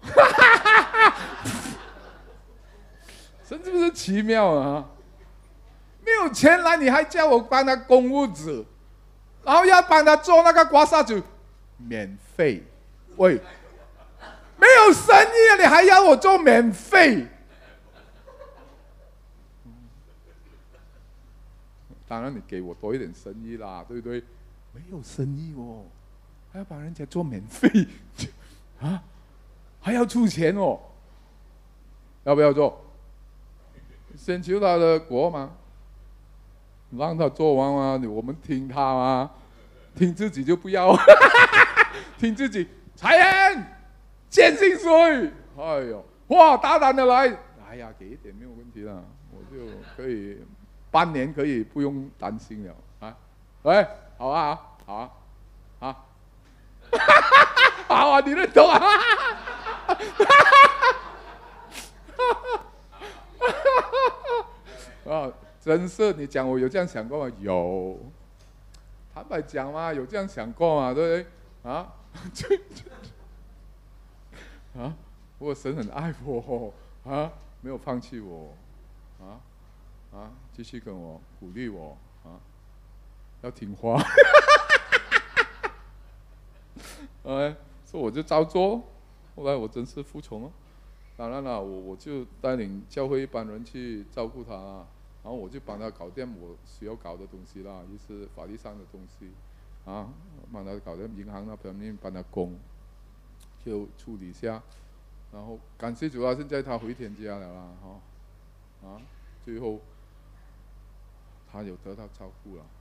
神是不是奇妙没有钱来，你还叫我帮他供屋子，然后要帮他做那个刮痧子，免费。没有生意你还要我做免费？当然你给我多一点生意啦，对不对？没有生意还要帮人家做免费还要出钱要不要做？先求他的国吗？让他做完我们听他吗？听自己就不要听自己财源减薪水，大胆的来，给一点没有问题了，我就可以半年可以不用担心了好好你认同真是你讲我有这样想过吗？有，坦白讲嘛，有这样想过嘛，对不对不过神很爱我没有放弃我继续跟我鼓励我要听话所以我就照做。后来我真是服从了。当然了，我就带领教会一般人去照顾他然后我就帮他搞定我需要搞的东西啦，就是法律上的东西帮他搞定银行那方面帮他供。 就处理一下，然后感谢主啊，现在他回天家了啦，最后他有得到照顾了，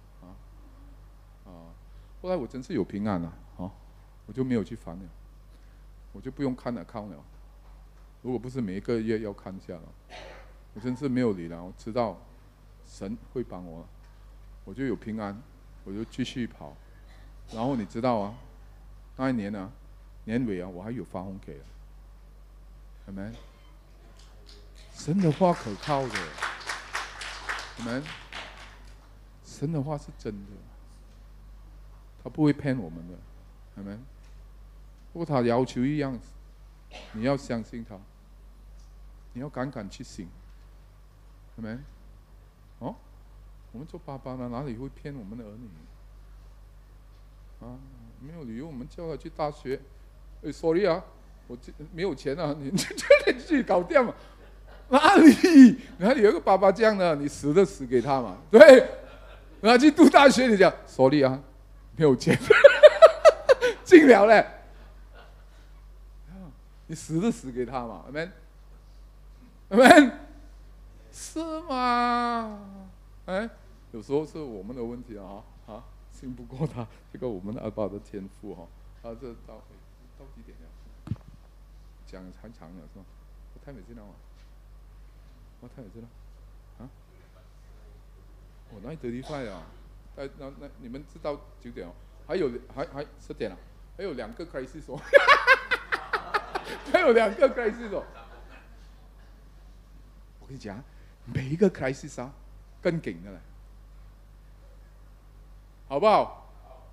后来我真是有平安了，我就没有去烦了，我就不用看account了，如果不是每一个月要看一下了，我真是没有理了，我知道神会帮我，我就有平安，我就继续跑，然后你知道啊，那一年啊，年尾啊，我还有发红给了，阿们，神的话可靠的，阿们，神的话是真的，他不会骗我们的，阿们。如果他要求一样，你要相信他，你要敢去行，阿们。我们做爸爸的哪里会骗我们的儿女？没有理由，我们叫他去大学。sorry 啊，我没有钱啊，你自己搞定嘛。哪里有个爸爸这样的？你死的死给他嘛，对。然后去读大学，你讲 sorry 啊，没有钱，进了嘞。你死的死给他嘛 ，amen，是吗？有时候是我们的问题信不过他，这个我们阿爸的天赋他这到几点了？讲很长了是吧？我太没知道我太没知道我9:35了，那你们知道9点还10点了，还有2个crisis还有2个 crisis 我跟你讲，每一个 crisis 更紧的嘞，好不好？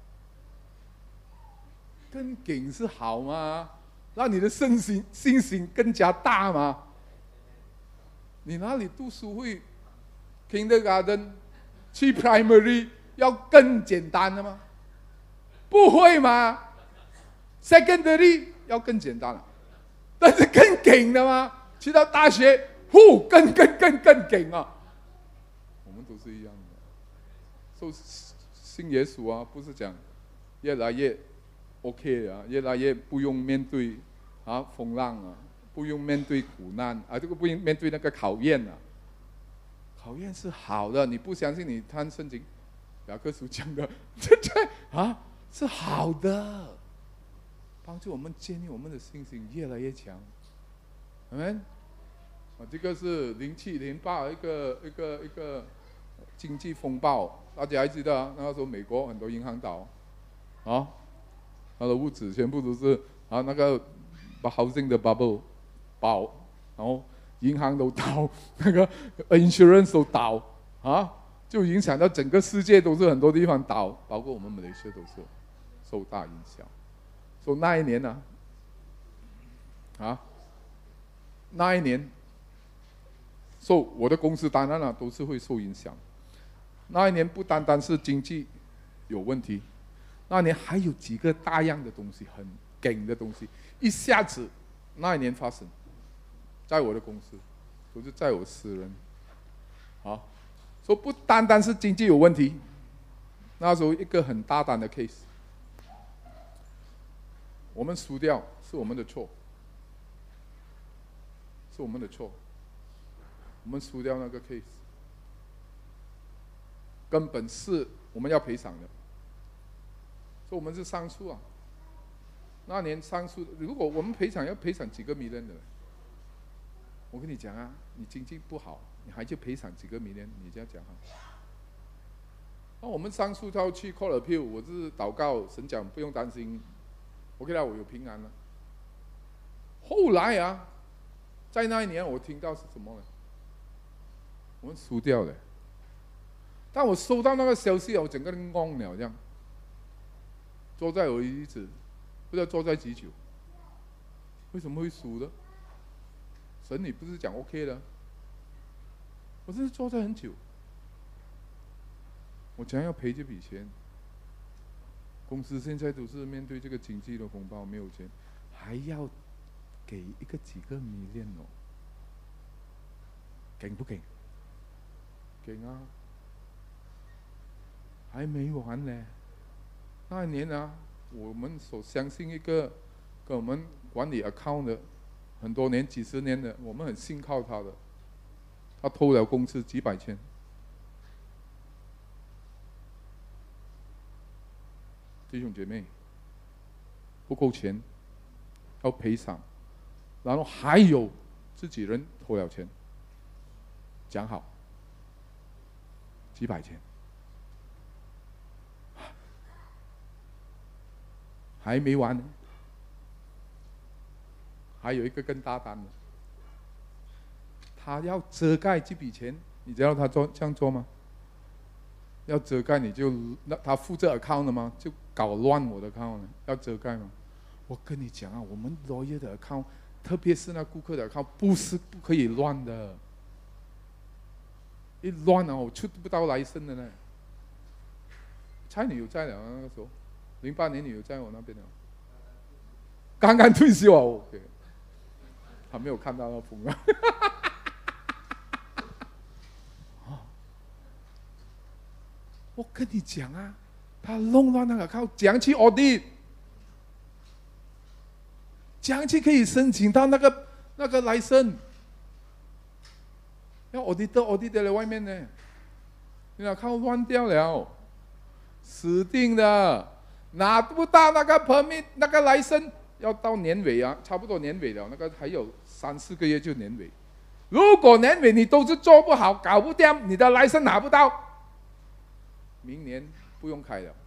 更紧是好吗？让你的信心更加大吗？你哪里读书会 kindergarten 去 primary 要更简单的吗？不会吗？ secondary 要更简单了，但是更紧的吗？去到大学，更紧啊！我们都是一样的，信耶稣啊，不是讲越来越 OK 啊，越来越不用面对风浪啊，不用面对苦难这个不用面对那个考验啊。考验是好的，你不相信你看圣经，雅各书讲的，是好的，帮助我们建立我们的信心越来越强。amen。这个是07、08一个经济风暴，大家还记得那个时候美国很多银行倒，他的屋子全部都是那个housing 的 bubble 爆，然后银行都倒，那个 insurance 都倒就影响到整个世界，都是很多地方倒，包括我们马来西亚都是受大影响。所以那一年呢那一年我的公司当然都是会受影响。那一年不单单是经济有问题，那一年还有几个大样的东西，很紧的东西，一下子那一年发生在我的公司，都是在我私人所以不单单是经济有问题，那时候一个很大胆的 case， 我们输掉是我们的错，是我们的错，我们输掉那个 case， 根本是我们要赔偿的，所以我们是上诉那年上诉，如果我们赔偿要赔偿几个 million 的，我跟你讲你经济不好，你还去赔偿几个 million， 你这样讲我们上诉到去 court appeal， 我是祷告神讲不用担心 ，OK 啦，我有平安了。后来在那一年我听到是什么呢？我们输掉了。当我收到那个消息我整个人懵了，这样坐在我椅子，不知道坐在几久。为什么会输的？神你不是讲 OK 的？我真是坐在很久。我将要赔这笔钱，公司现在都是面对这个经济的风暴，没有钱，还要给一个几个million紧不紧？紧还没完呢。那一年我们所相信一个跟我们管理 account 的，很多年、几十年的，我们很信靠他的。他偷了公司几百千，弟兄姐妹，不够钱，要赔偿，然后还有自己人偷了钱，讲好几百千，还没完呢，还有一个更大胆的。他要遮盖这笔钱，你知道他这样做吗？要遮盖你就他负责 account 的吗？就搞乱我的 account 要遮盖吗？我跟你讲啊，我们 lawyer 的 account， 特别是那顾客的 account， 不可以乱的。一乱啊，我出不到来生的呢。猜你有在了那个时候，08年你有在我那边的，刚刚退休啊 ，OK， 还没有看到那风啊。我跟你讲啊，他弄乱那个靠讲去 audit， 讲去可以申请到那个license，要 audit 在外面呢，你那靠乱掉了，死定了，拿不到那个 permit 那个 license， 要到年尾啊，差不多年尾了，那个还有3、4个月就年尾。如果年尾你都是做不好，搞不掉，你的 license 拿不到。明年不用开了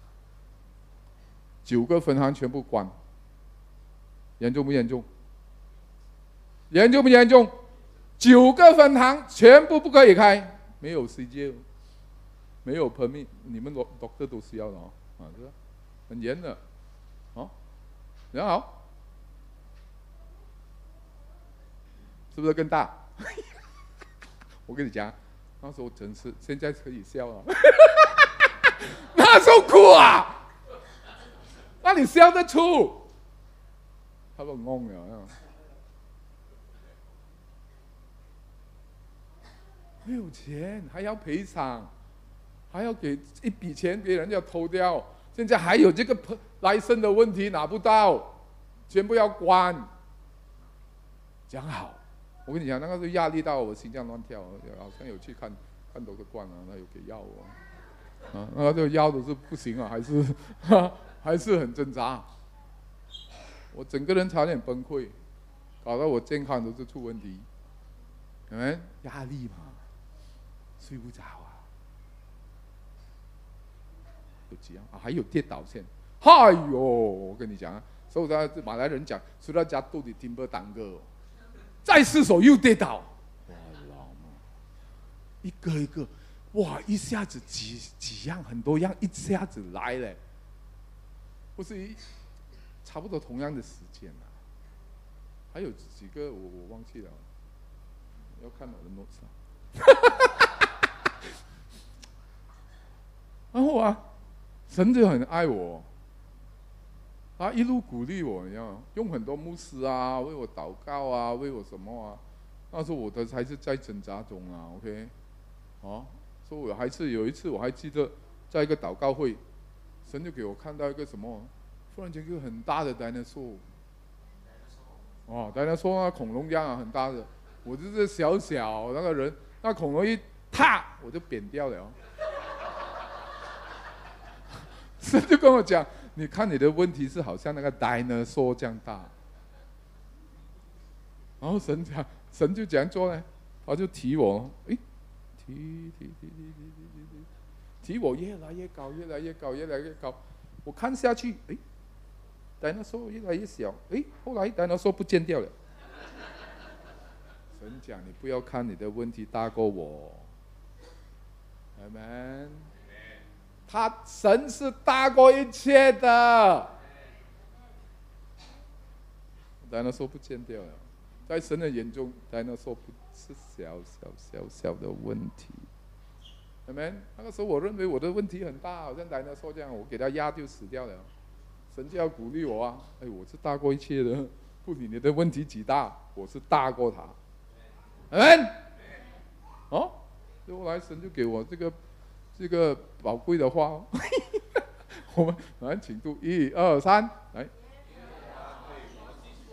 ，9个分行全部关，严重不严重？严重不严重？9个分行全部不可以开，没有 CJ， 没有 permit， 你们 doctor 都是要的是吧？很严的，然后是不是更大？我跟你讲，那时候真是，现在可以笑了。那时候哭啊，那你笑得出？他都懵了，没有钱还要赔偿，还要给一笔钱别人要偷掉，现在还有这个license的问题拿不到，全部要关。讲好，我跟你讲，那个时候压力到我心脏乱跳，好像有去看都是关了，那有给药我。那这个腰都是不行啊，还是很挣扎。我整个人差点崩溃，搞到我健康都是出问题。压力嘛，睡不着啊，有这样啊，还有跌倒线。哎呦，我跟你讲啊，所以他马来人讲，除了家肚里听不当个，再失手又跌倒，哇老妈，一个一个。哇！一下子几样很多样，一下子来了，不是差不多同样的时间啊。还有几个我忘记了，要看我的 notes 然后啊，神就很爱我，他一路鼓励我，你知道吗？用很多牧师啊为我祷告啊，为我什么啊？那时候我的还是在挣扎中啊 ，OK， 所以我还是有一次，我还记得，在一个祷告会，神就给我看到一个什么，忽然间一个很大的 dinosaur， dinosaur 那恐龙一样啊，很大的，我就是小小那个人，那恐龙一踏我就扁掉了。神就跟我讲，你看你的问题是好像那个 dinosaur 这样大，然后神就这样做呢，他就提我，提我越来越高，越来越高，越来越高。我看下去，dinosaur 越来越小，后来dinosaur不见掉了。神讲，你不要看你的问题大过我，阿们。神是大过一切的，dinosaur不见掉了，在神的眼中，dinosaur不是小的问题。Amen。那个时候我认为我的问题很大，好像dinosaur这样，我给他压就死掉了。神就要鼓励我啊，我是大过一切的，不理你的问题几大，我是大过他。Amen。后来神就给我这个宝贵的话，我们来请读1、2、3，来。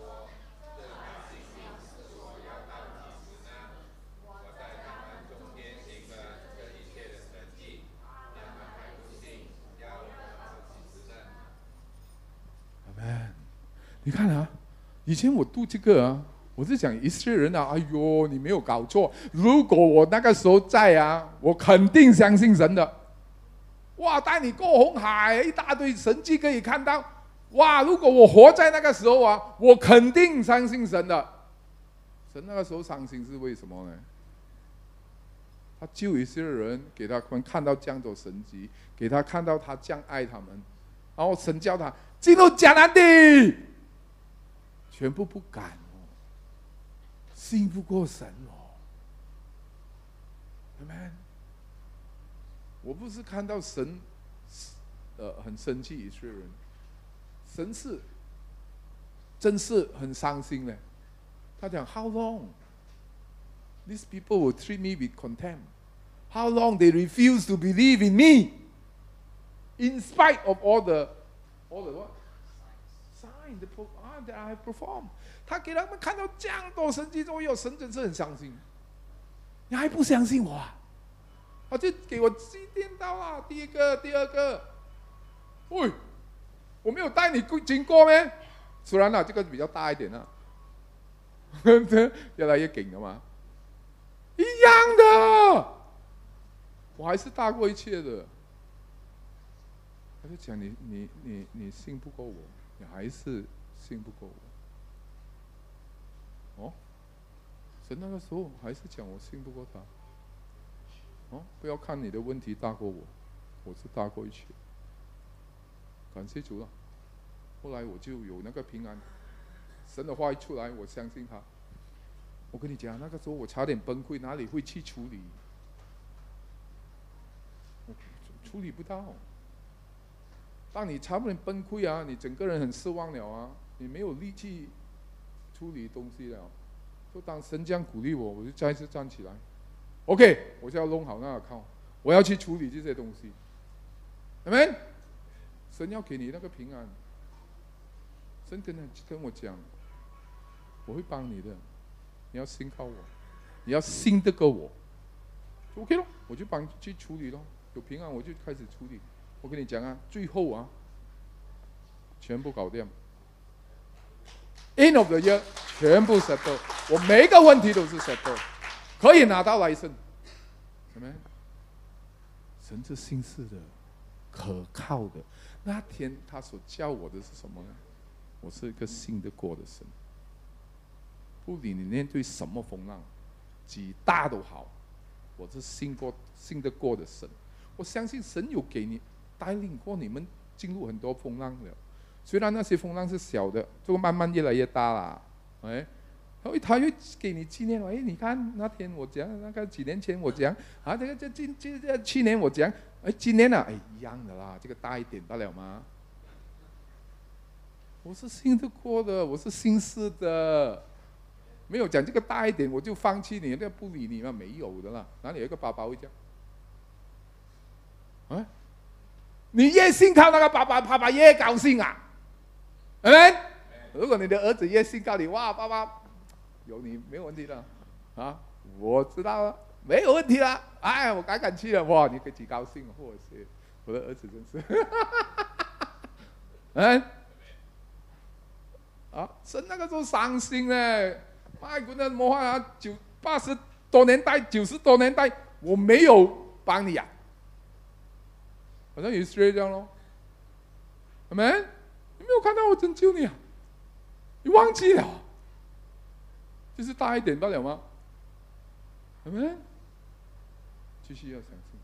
你看啊，以前我读这个啊，我是讲以色列人啊，哎呦，你没有搞错。如果我那个时候在啊，我肯定相信神的。哇，带你过红海，一大堆神迹可以看到。哇，如果我活在那个时候啊，我肯定相信神的。神那个时候伤心是为什么呢？他救一些人，给他们看到这样的神迹，给他看到他这样爱他们，然后神叫他进入迦南地，全部不敢哦，信不过神哦。Amen。我不是看到神，很生气以色列人，神是真是很伤心嘞。他讲 How long these people will treat me with contempt? How long they refuse to believe in me, in spite of all the what sign that I have performed? 他给他们看到这样多神迹作用，神真是很伤心。你还不相信我啊？他就给我祭奠到了第一个、第二个。喂，我没有带你经过咩？虽然这个比较大一点越来越紧了嘛，一样的，我还是大过一切的。他就讲你信不过我，你还是信不过我。哦，神那个时候还是讲我信不过他。哦，不要看你的问题大过我，我是大过一切。感谢主了。后来我就有那个平安，神的话一出来，我相信他。我跟你讲，那个时候我差点崩溃，哪里会去处理？我处理不到。当你差不点崩溃啊，你整个人很失望了啊，你没有力气处理东西了。就当神这样鼓励我，我就再一次站起来。OK， 我就要弄好那个靠，我要去处理这些东西。Amen。神要给你那个平安。神跟我讲，我会帮你的。你要信靠我，你要信得过我，就 OK 咯，我就帮去处理咯。有平安我就开始处理。我跟你讲啊，最后啊，全部搞定。End of the year， 全部 settle， 我每一个问题都是 settle， 可以拿到来生。Amen。神是信实的，可靠的。那天他所教我的是什么呢？我是一个信得过的神。不理你面对什么风浪，几大都好，我是信得过的神。我相信神有给你带领过你们进入很多风浪的，虽然那些风浪是小的，就慢慢越来越大啦。哎，然后他又给你纪念，哎，你看那天我讲，那个几年前我讲啊，这去年我讲，哎，今年啊，哎，一样的啦，这个大一点得了吗？我是信得过的，我是信实的。没有讲这个大一点，我就放弃你，那不理你嘛，没有的啦。哪里有一个爸爸会这样？啊？你越信靠那个爸爸，爸爸越高兴啊！如果你的儿子越信靠你，哇，爸爸有你没有问题的啊！我知道了，没有问题了。哎，我敢去了，哇，你可以几高兴，或者是我的儿子真是，神那个时候伤心呢。My goodness，魔幻啊，80多年代、90多年代，我没有帮你啊，好像以色列这样咯。Amen， 你没有看到我拯救你啊？你忘记了？就是大一点罢了吗？Amen， 继续要相信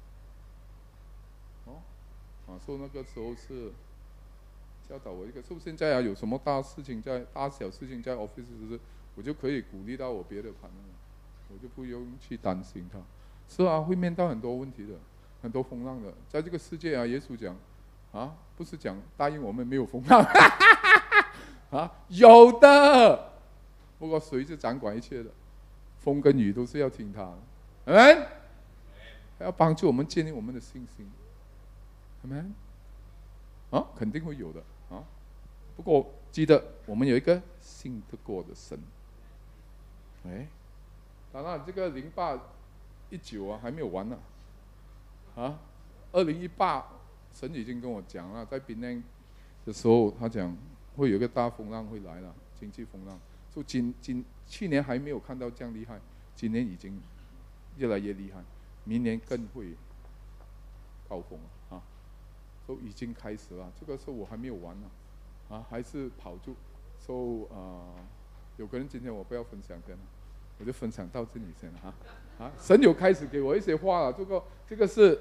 他。所以那个时候是教导我一个，是不是现在有什么大小事情在 office 就是。我就可以鼓励到我别的朋友，我就不用去担心他。是啊，会面对很多问题的，很多风浪的。在这个世界啊，耶稣讲啊，不是讲答应我们没有风浪啊，有的。不过谁是掌管一切的？风跟雨都是要听他的。Amen， 还要帮助我们建立我们的信心。Amen， 啊，肯定会有的啊。不过记得我们有一个信得过的神。当然这个08、19啊还没有完呢。2018神已经跟我讲了，在槟榔的时候他讲会有一个大风浪会来了，经济风浪。就去年还没有看到这样厉害，今年已经越来越厉害，明年更会高峰了啊！都已经开始了，这个时候我还没有完呢，啊，还是跑住。有个人今天我不要分享先了，我就分享到这里先了神有开始给我一些话了，这个是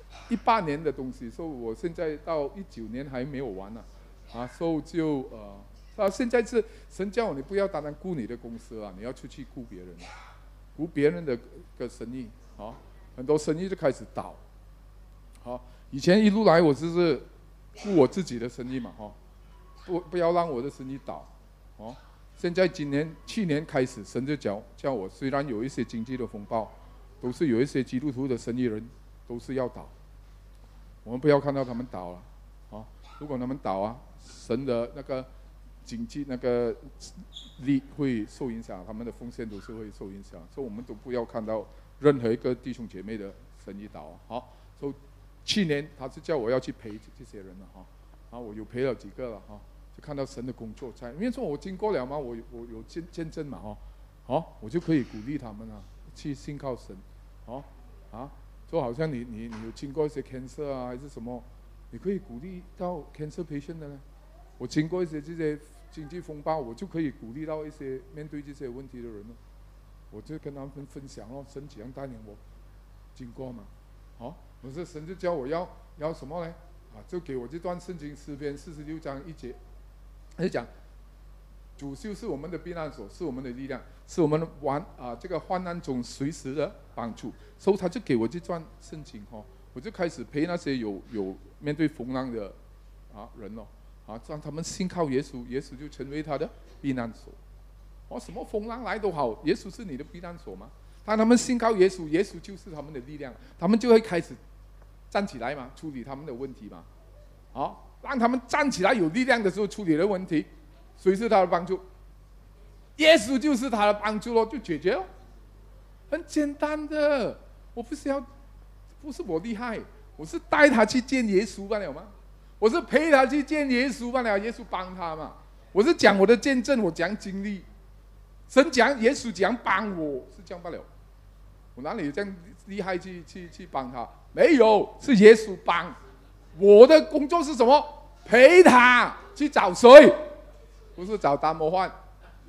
18年的东西，所以我现在到19年还没有完呢，所以就现在是神叫我你不要单单顾你的公司啊，你要出去顾别人，顾别人的生意很多生意就开始倒，以前一路来我就是顾我自己的生意嘛不要让我的生意倒现在去年开始，神就叫我，虽然有一些经济的风暴，都是有一些基督徒的生意人都是要倒，我们不要看到他们倒了如果他们倒神的那个经济那个力会受影响，他们的奉献都是会受影响，所以我们都不要看到任何一个弟兄姐妹的生意倒所以去年他是叫我要去陪这些人了我有陪了几个了就看到神的工作在，因为说我经过了嘛，我有见证嘛我就可以鼓励他们去信靠神就好像你有经过一些 cancer 还是什么，你可以鼓励到 cancer patient 的呢。我经过一些这些经济风暴，我就可以鼓励到一些面对这些问题的人我就跟他们分享神怎样带领我经过嘛我说神就教我要什么呢就给我这段圣经诗篇46章1节，他就讲主就是我们的避难所，是我们的力量，是我们这个患难中随时的帮助，所以他就给我这段圣经我就开始陪那些有面对风浪的人让他们信靠耶稣，耶稣就成为他的避难所什么风浪来都好，耶稣是你的避难所吗？当他们信靠耶稣，耶稣就是他们的力量，他们就会开始站起来嘛，处理他们的问题嘛让他们站起来有力量的时候处理的问题，谁是他的帮助？耶稣就是他的帮助就解决很简单的。我不是我厉害，我是带他去见耶稣罢了吗？我是陪他去见耶稣罢了，耶稣帮他嘛。我是讲我的见证，我讲经历，神讲耶稣讲帮我，是这样罢了。我哪里有这样厉害去帮他？没有，是耶稣帮。我的工作是什么？陪他去找谁？不是找大魔幻。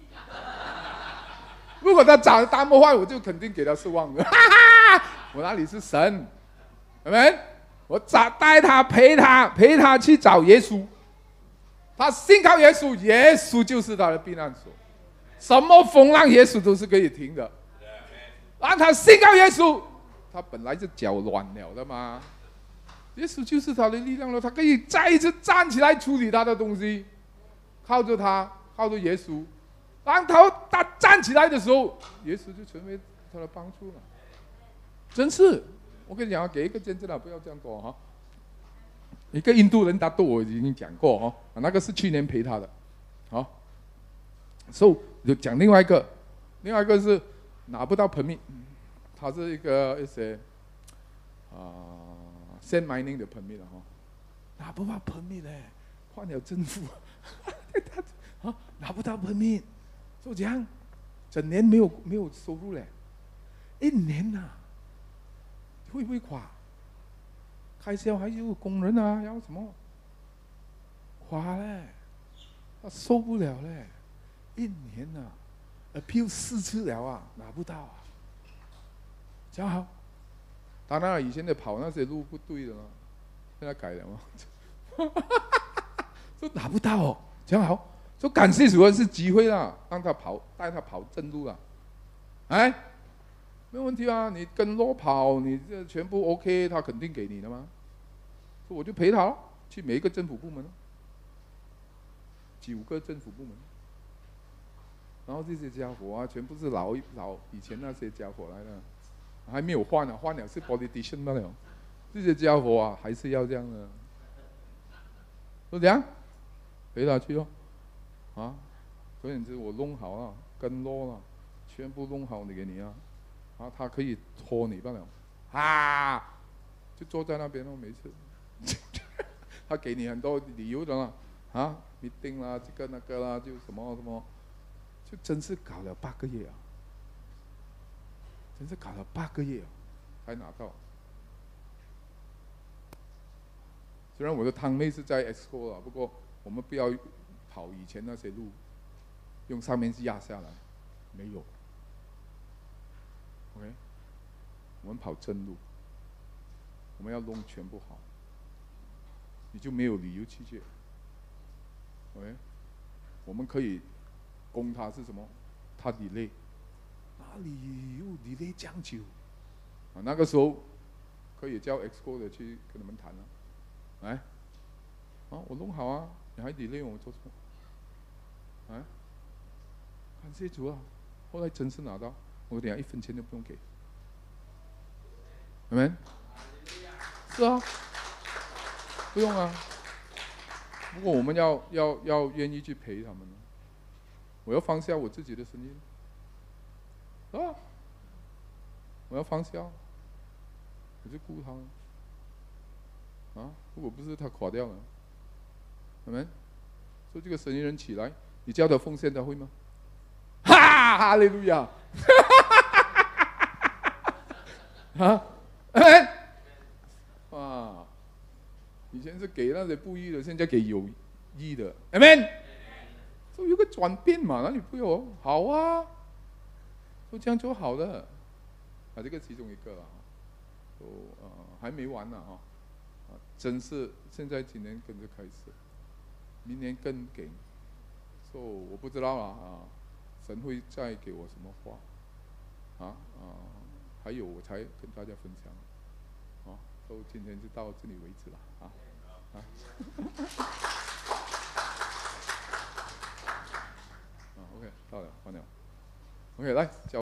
如果他找大魔幻，我就肯定给他失望了。我哪里是神？有没有？我带他陪他去找耶稣。他信靠耶稣，耶稣就是他的避难所。什么风浪，耶稣都是可以停的。让他信靠耶稣，他本来就脚软了的嘛。耶稣就是他的力量了，他可以再一次站起来处理他的东西，靠着他，靠着耶稣。当他站起来的时候，耶稣就成为他的帮助了。真是，我跟你讲，给一个见证了，不要这样多一个印度人他对我已经讲过那个是去年陪他的所以就讲另外一个是拿不到 permit， 他是一些sand mining 的 permit 拿不到 permit 换了政府拿不到 permit， 就这样整年没有收入一年会不会垮？开销还有工人要什么垮他受不了一年appeal 4次了拿不到这样好。当然以前的跑那些路不对的现在改了就拿不到这样好，就感谢主是机会让他带他跑正路没有问题你跟路跑，你这全部 OK， 他肯定给你的嘛。所以我就陪他去每一个政府部门9个政府部门，然后这些家伙全部是老以前那些家伙来的，还没有换了是 politician 罢了。这些家伙还是要这样的，就这样陪他去总而言之我弄好了，跟路全部弄好给你他可以拖你罢了就坐在那边没事他给你很多理由的 meeting 啦，这个那个啦，就什么什么，就真是搞了8个月啊，真是搞了8个月才拿到。虽然我的堂妹是在 EXCO 了，不过我们不要跑以前那些路，用上面压下来，没有。OK， 我们跑正路，我们要弄全部好，你就没有理由拒绝。OK， 我们可以攻他是什么？他 delay， 哪里有 delay 这样久？啊，那个时候可以叫 EXCO 的去跟他们谈了。哎，啊，我弄好啊，你还 delay 我做什么？哎，感谢主啊！后来真是拿到，我等下1分钱都不用给。有没有？是啊，不用啊。不过我们要愿意去陪他们，我要放下我自己的声音，啊，我要放下，我就顾他们。啊，如果不是他垮掉了，有没有？所以这个生意人起来，你叫他奉献，他会吗？哈利路亚！啊，哇！以前是给那些不义的，现在给有义的 ，amen。所以有个转变嘛，那你不有好啊？就这样就好了。啊，这个其中一个了，还没完呢哈。真是现在今年跟着开始，明年更给，所以我不知道啊，神会再给我什么话，还有我才跟大家分享，所以今天就到这里为止了，OK， 到了，完了，OK， 来。